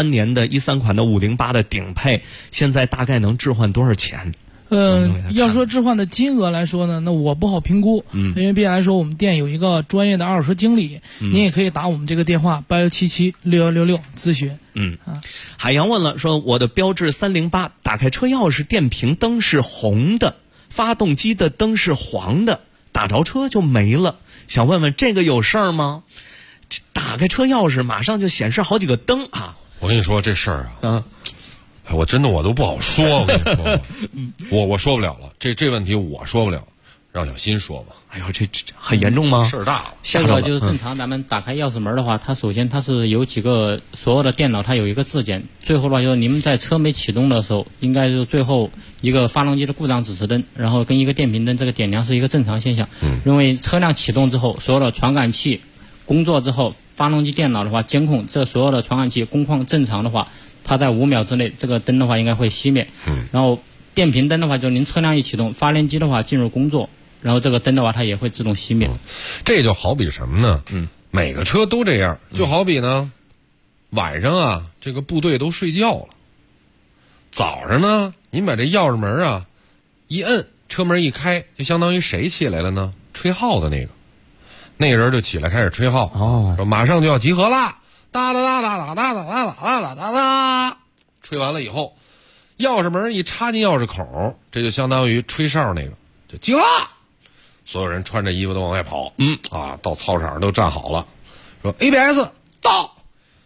13款的508的顶配，现在大概能置换多少钱？ 要说置换的金额来说呢，那我不好评估。因为毕竟来说，我们店有一个专业的二手车经理，您也可以打我们这个电话81776166咨询。 海洋问了，说我的标致308打开车钥匙电瓶灯是红的，发动机的灯是黄的，打着车就没了，想问问这个有事儿吗？这打开车钥匙马上就显示好几个灯啊！ 我跟你说这事儿啊。我真的我都不好说，我跟你说，我说不了了，这问题我说不了，让小新说吧。 哎呦，这很严重吗？ 事儿大了。 这个就是正常，咱们打开钥匙门的话，它首先它是有几个所有的电脑它有一个质检，最后的话就是你们在车没启动的时候，应该就是最后一个发动机的故障指示灯，然后跟一个电瓶灯这个点亮是一个正常现象。因为车辆启动之后，所有的传感器工作之后， 发动机电脑的话监控这所有的传感器工况正常的话，它在5秒之内这个灯的话应该会熄灭。然后电瓶灯的话，就您车辆一启动，发电机的话进入工作，然后这个灯的话它也会自动熄灭。 这就好比什么呢？每个车都这样，就好比呢，晚上啊，这个部队都睡觉了，早上呢，您把这钥匙门啊一摁，车门一开，就相当于谁起来了呢？吹号的那个人就起来开始吹号，说马上就要集合啦，哒哒哒哒哒哒哒哒哒哒哒，吹完了以后，钥匙门一插进钥匙口，这就相当于吹哨那个，就集合啦。所有人穿着衣服都往外跑，到操场都站好了，说 ABS 到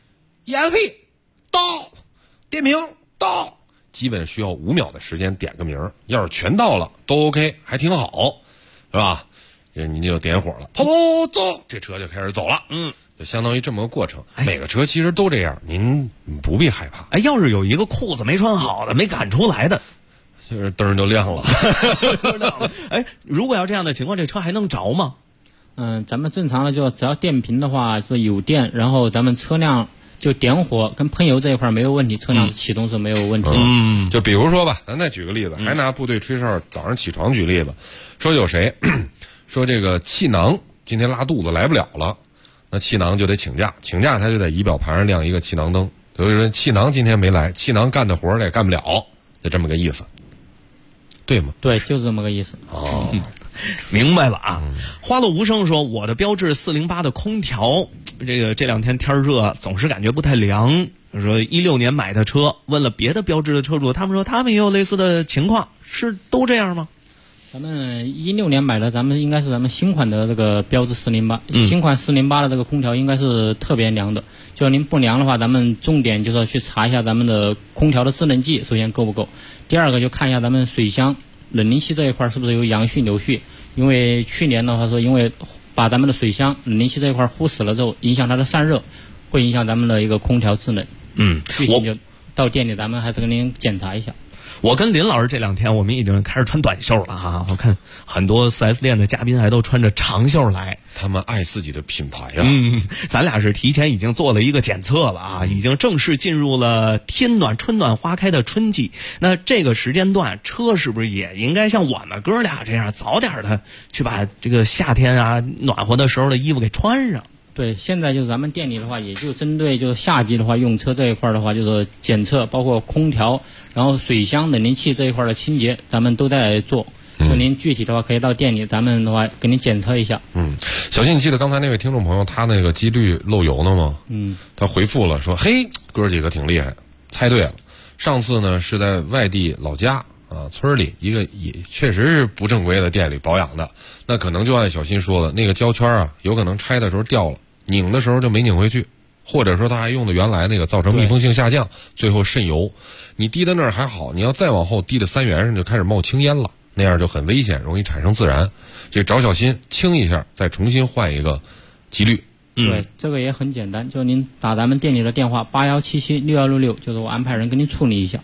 ，ESP 到，电瓶到，基本需要5秒的时间点个名，要是全到了都 OK， 还挺好，是吧？您就点火了，跑走，这车就开始走了，就相当于这么个过程。每个车其实都这样，您不必害怕。 要是有一个裤子没穿好的，没赶出来的， 就是灯就亮了。 如果要这样的情况，这车还能着吗？ 咱们正常的就只要电瓶的话就有电，然后咱们车辆就点火跟喷油这一块没有问题，车辆启动是没有问题的。 就比如说吧，咱再举个例子，还拿部队吹哨早上起床举例子，说有谁说这个气囊今天拉肚子来不了了，那气囊就得请假，他就在仪表盘上亮一个气囊灯，所以说气囊今天没来，气囊干的活儿也干不了，就这么个意思，对吗？ 对，就是这么个意思。 明白了啊。花落无声说，我的标致408的空调，这两天天热，总是感觉不太凉。说16年买的车，问了别的标致的车主，他们说他们也有类似的情况，是都这样吗？ 咱们16年买的，咱们应该是咱们新款的这个标致408，新款408的这个空调应该是特别凉的。就您不凉的话，咱们重点就是要去查一下咱们的空调的制冷剂，首先够不够。第二个就看一下咱们水箱、冷凝器这一块是不是有阳絮、流絮。因为去年的话说，因为把咱们的水箱、冷凝器这一块忽视了之后，影响它的散热，会影响咱们的一个空调制冷。具体就到店里咱们还是跟您检查一下。 我跟林老师这两天我们已经开始穿短袖了哈，我看很多 4S 店的嘉宾还都穿着长袖来， 他们爱自己的品牌呀。 咱俩是提前已经做了一个检测了啊，已经正式进入了天暖春暖花开的春季。那这个时间段，车是不是也应该像我们哥俩这样早点的去把这个夏天啊暖和的时候的衣服给穿上？ 对，现在就是咱们店里的话，也就针对就是夏季的话用车这一块的话，就是检测，包括空调，然后水箱、冷凝器这一块的清洁，咱们都在做。就您具体的话，可以到店里，咱们的话给您检测一下。 小新，你记得刚才那位听众朋友他那个机滤漏油呢吗？他回复了说：“嘿，哥几个挺厉害，猜对了。上次呢是在外地老家啊村里一个也确实是不正规的店里保养的，那可能就按小新说的，那个胶圈啊，有可能拆的时候掉了。”拧的时候就没拧回去，或者说它还用的原来那个，造成密封性下降，最后渗油。你滴到那儿还好，你要再往后滴到3元上就开始冒青烟了，那样就很危险，容易产生自燃。这找小心清一下，再重新换一个机滤。 对，这个也很简单，就您打咱们店里的电话81776166，就是我安排人给您处理一下。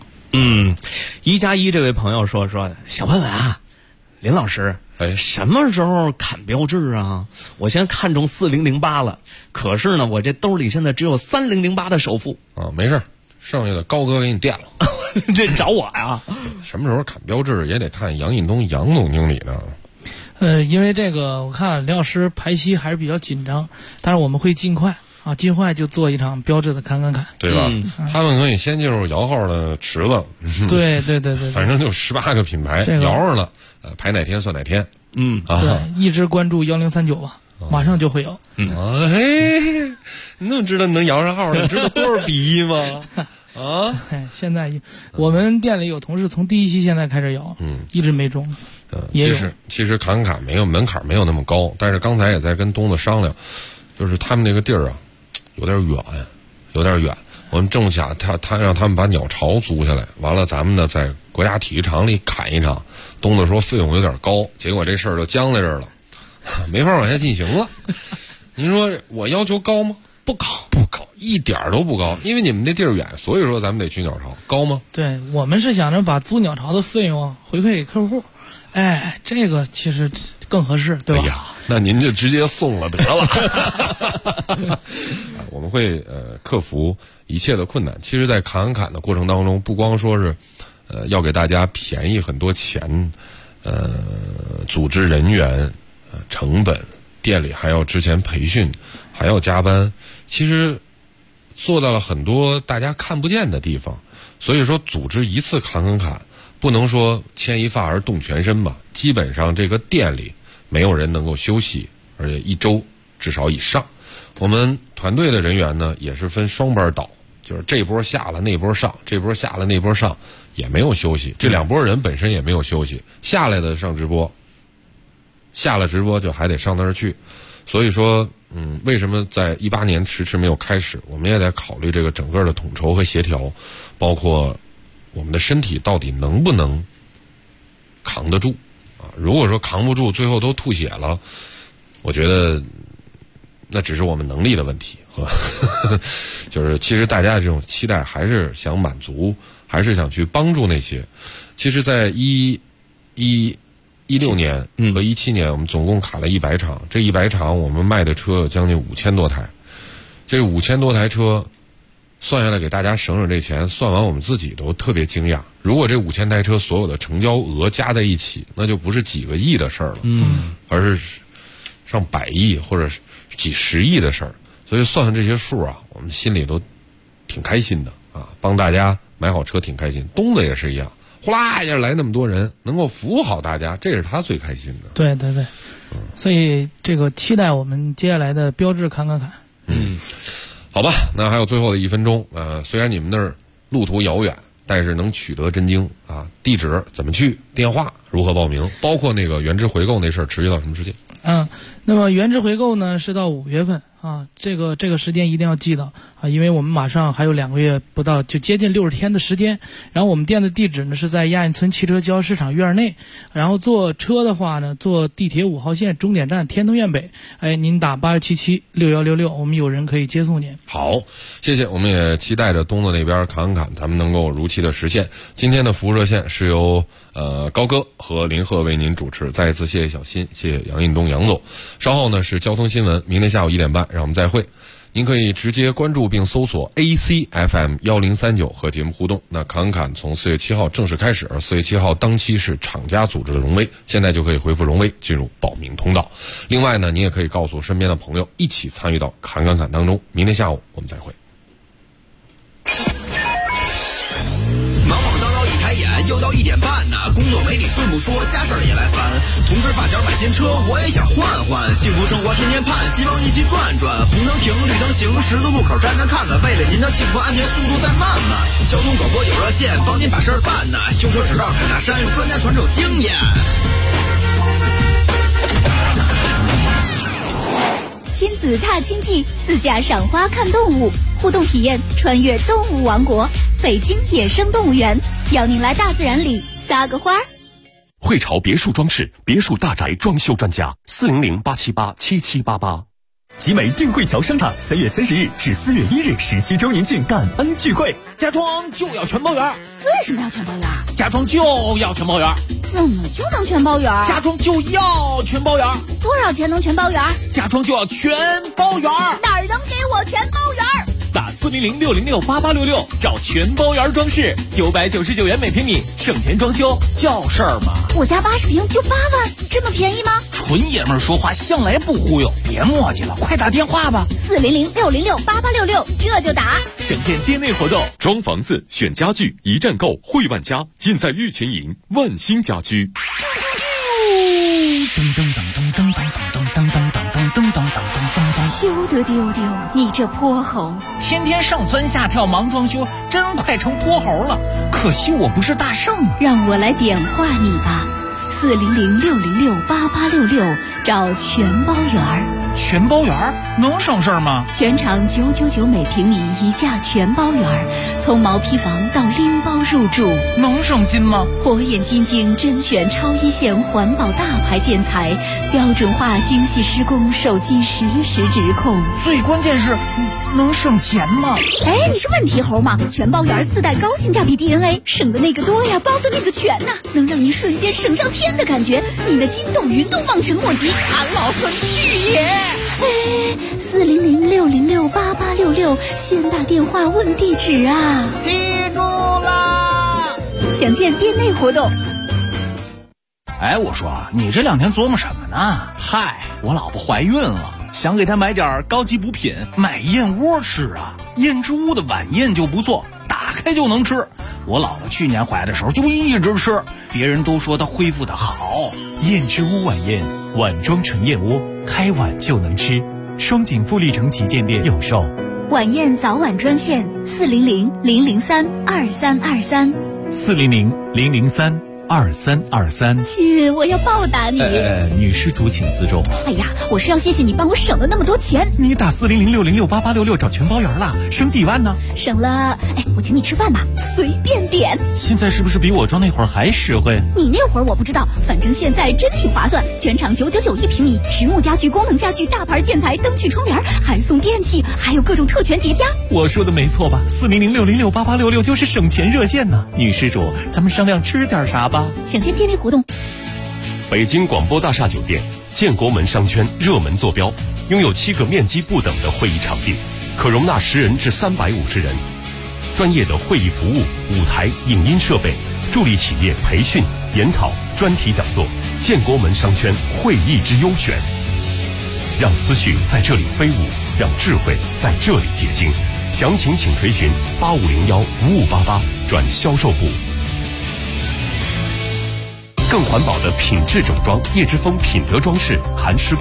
1+1这位朋友说想问问啊，林老师。什么时候砍标致啊？我先看中4008了，可是呢，我这兜里现在只有3008的首付啊。没事，剩下的高哥给你垫了。 这找我呀？ 什么时候砍标致也得看杨印东杨总经理呢。 因为这个我看林老师排期还是比较紧张，但是我们会尽快就做一场标致的砍， 对吧？他们可以先进入摇号的池子。 对， 反正就18个品牌，摇上了，排哪天算哪天。 对，一直关注1039吧，马上就会有。 你怎么知道你能摇上号？你知道多少比1吗？ 现在我们店里有同事从第1期现在开始摇，一直没中。 其实砍没有门槛没有那么高，但是刚才也在跟东子商量，就是他们那个地儿啊，有点远。我们正想他让他们把鸟巢租下来，完了咱们呢在国家体育场里砍一场。东子说费用有点高，结果这事儿就僵在这儿了，没法往下进行了。您说我要求高吗？不高，一点都不高，因为你们那地儿远，所以说咱们得去鸟巢。高吗？ 对，我们是想着把租鸟巢的费用回馈给客户。这个其实更合适，对吧？ 那您就直接送了得了。我们会克服一切的困难。其实，在砍的过程当中，不光说是要给大家便宜很多钱，组织人员、成本，店里还要之前培训，还要加班，其实做到了很多大家看不见的地方。所以说，组织一次砍，不能说牵一发而动全身吧。基本上这个店里没有人能够休息，而且一周至少以上。我们团队的人员呢，也是分双班倒，就是这波下了那波上，这波下了那波上，也没有休息。这两拨人本身也没有休息，下来的上直播，下了直播就还得上那儿去。所以说，为什么在18年迟迟没有开始？我们也得考虑这个整个的统筹和协调，包括我们的身体到底能不能扛得住啊？如果说扛不住，最后都吐血了，我觉得那只是我们能力的问题，就是其实大家的这种期待还是想满足，还是想去帮助那些。其实，在16年和17年，我们总共卡了100场，这100场我们卖的车有将近5000多台，这5000多台车算下来给大家省这钱，算完我们自己都特别惊讶。如果这5000台车所有的成交额加在一起，那就不是几个亿的事儿了，而是上百亿或者几十亿的事儿。所以算算这些数啊，我们心里都挺开心的啊，帮大家买好车挺开心。东子也是一样，呼啦一下来那么多人，能够服务好大家，这是他最开心的。 对对对，所以这个期待我们接下来的标致砍。 好吧，那还有最后的1分钟。虽然你们那儿路途遥远，但是能取得真经啊。地址怎么去？电话如何报名？包括那个原汁回购那事儿，持续到什么时间？ 那么原汁回购呢是到5月份啊，这个时间一定要记得啊，因为我们马上还有2个月不到，就接近60天的时间。然后我们店的地址呢是在亚运村汽车交易市场院内，然后坐车的话呢，坐地铁5号线终点站天通苑北，您打81776166，我们有人可以接送您。 好，谢谢，我们也期待着东子那边砍，咱们能够如期的实现。今天的服务热线是由高哥和林鹤为您主持，再一次谢谢小新，谢谢杨印东杨总。稍后呢是交通新闻，明天下午1点半，让我们再会。您可以直接关注并搜索 ACFM 1039和节目互动。那砍从4月7号正式开始，而4月7号当期是厂家组织的荣威，现在就可以回复荣威进入报名通道。另外呢，您也可以告诉身边的朋友一起参与到砍当中。明天下午我们再会。 又到1点半呢，工作没你顺不说，家事儿也来烦。同事发小买新车，我也想换换。幸福生活天天盼，希望一起转转。红灯停，绿灯行，十字路口站站看看。为了您的幸福安全，速度再慢慢。交通广播有热线，帮您把事儿办呢。修车指道砍大山，专家传授经验。 亲子踏青记，自驾赏花看动物，互动体验穿越动物王国，北京野生动物园，邀您来大自然里撒个花。 汇潮别墅装饰，别墅大宅装修专家，400-878-7788。 集美定汇桥商场3月30日至4月1日17周年庆感恩聚会， 家装就要全包圆。 为什么要全包圆？ 家装就要全包圆。 怎么就能全包圆？ 家装就要全包圆。 多少钱能全包圆？ 家装就要全包圆。 哪儿能给我全包圆？ 打400-606-8866找全包圆装饰，999元每平米，省钱装修叫事儿嘛。 我家80平就8万，这么便宜吗？ 纯爷们儿说话向来不忽悠，别磨叽了，快打电话吧。 400-606-8866，这就打。 详见店内活动。装房子选家具，一站购汇万家，尽在玉泉营万兴家居。 噔噔噔噔噔噔噔噔噔噔噔噔噔噔。 休得丢丢，你这泼猴！ 天天上蹿下跳忙装修，真快成泼猴了。可惜我不是大圣， 让我来点化你吧。400-606-8866，找全包圆儿。 全包圆儿能省事儿吗？ 全场999每平米一价全包圆儿，从毛坯房到拎包入住， 能省心吗？ 火眼金睛甄选超一线环保大牌建材，标准化精细施工，手机实时指控。 最关键是能省钱吗？ 哎，你是问题猴吗？全包圆自带高性价比 DNA， 省的那个多呀，包的那个全呐，能让你瞬间省上天的感觉，你的筋斗云都望尘莫及。俺老孙去也！哎，400-606-8866，先打电话问地址啊！ 记住啦！ 详见店内活动。 哎，我说你这2天琢磨什么呢？嗨，我老婆怀孕了，想给她买点高级补品，买燕窝吃啊。燕之屋的晚宴就不错，打开就能吃。我姥姥去年怀的时候就一直吃，别人都说她恢复的好。 燕之屋晚宴，碗装纯燕窝，开碗就能吃。双井富力城旗舰店有售。 晚宴早晚专线400-003-2323。 400-003-2323。 亲，我要报答你。 女施主请自重。 哎呀，我是要谢谢你帮我省了那么多钱。 你打400-606-8866找全包圆了，省几万呢？ 省了，哎，我请你吃饭吧，随便点。 现在是不是比我装那会儿还实惠？ 你那会儿我不知道，反正现在真挺划算，全场999一平米，实木家具、功能家具、大牌建材、灯具、窗帘，还送电器，还有各种特权叠加。 我说的没错吧？400-606-8866就是省钱热线呢。女施主，咱们商量吃点啥吧？ 详见店内活动。 北京广播大厦酒店建国门商圈热门坐标，拥有7个面积不等的会议场地，可容纳10人至350人。专业的会议服务、舞台、影音设备，助力企业培训、研讨、专题讲座。建国门商圈会议之优选，让思绪在这里飞舞，让智慧在这里结晶。详情请垂询8501-5588转销售部。更环保的品质整装，叶之峰品德装饰含施工。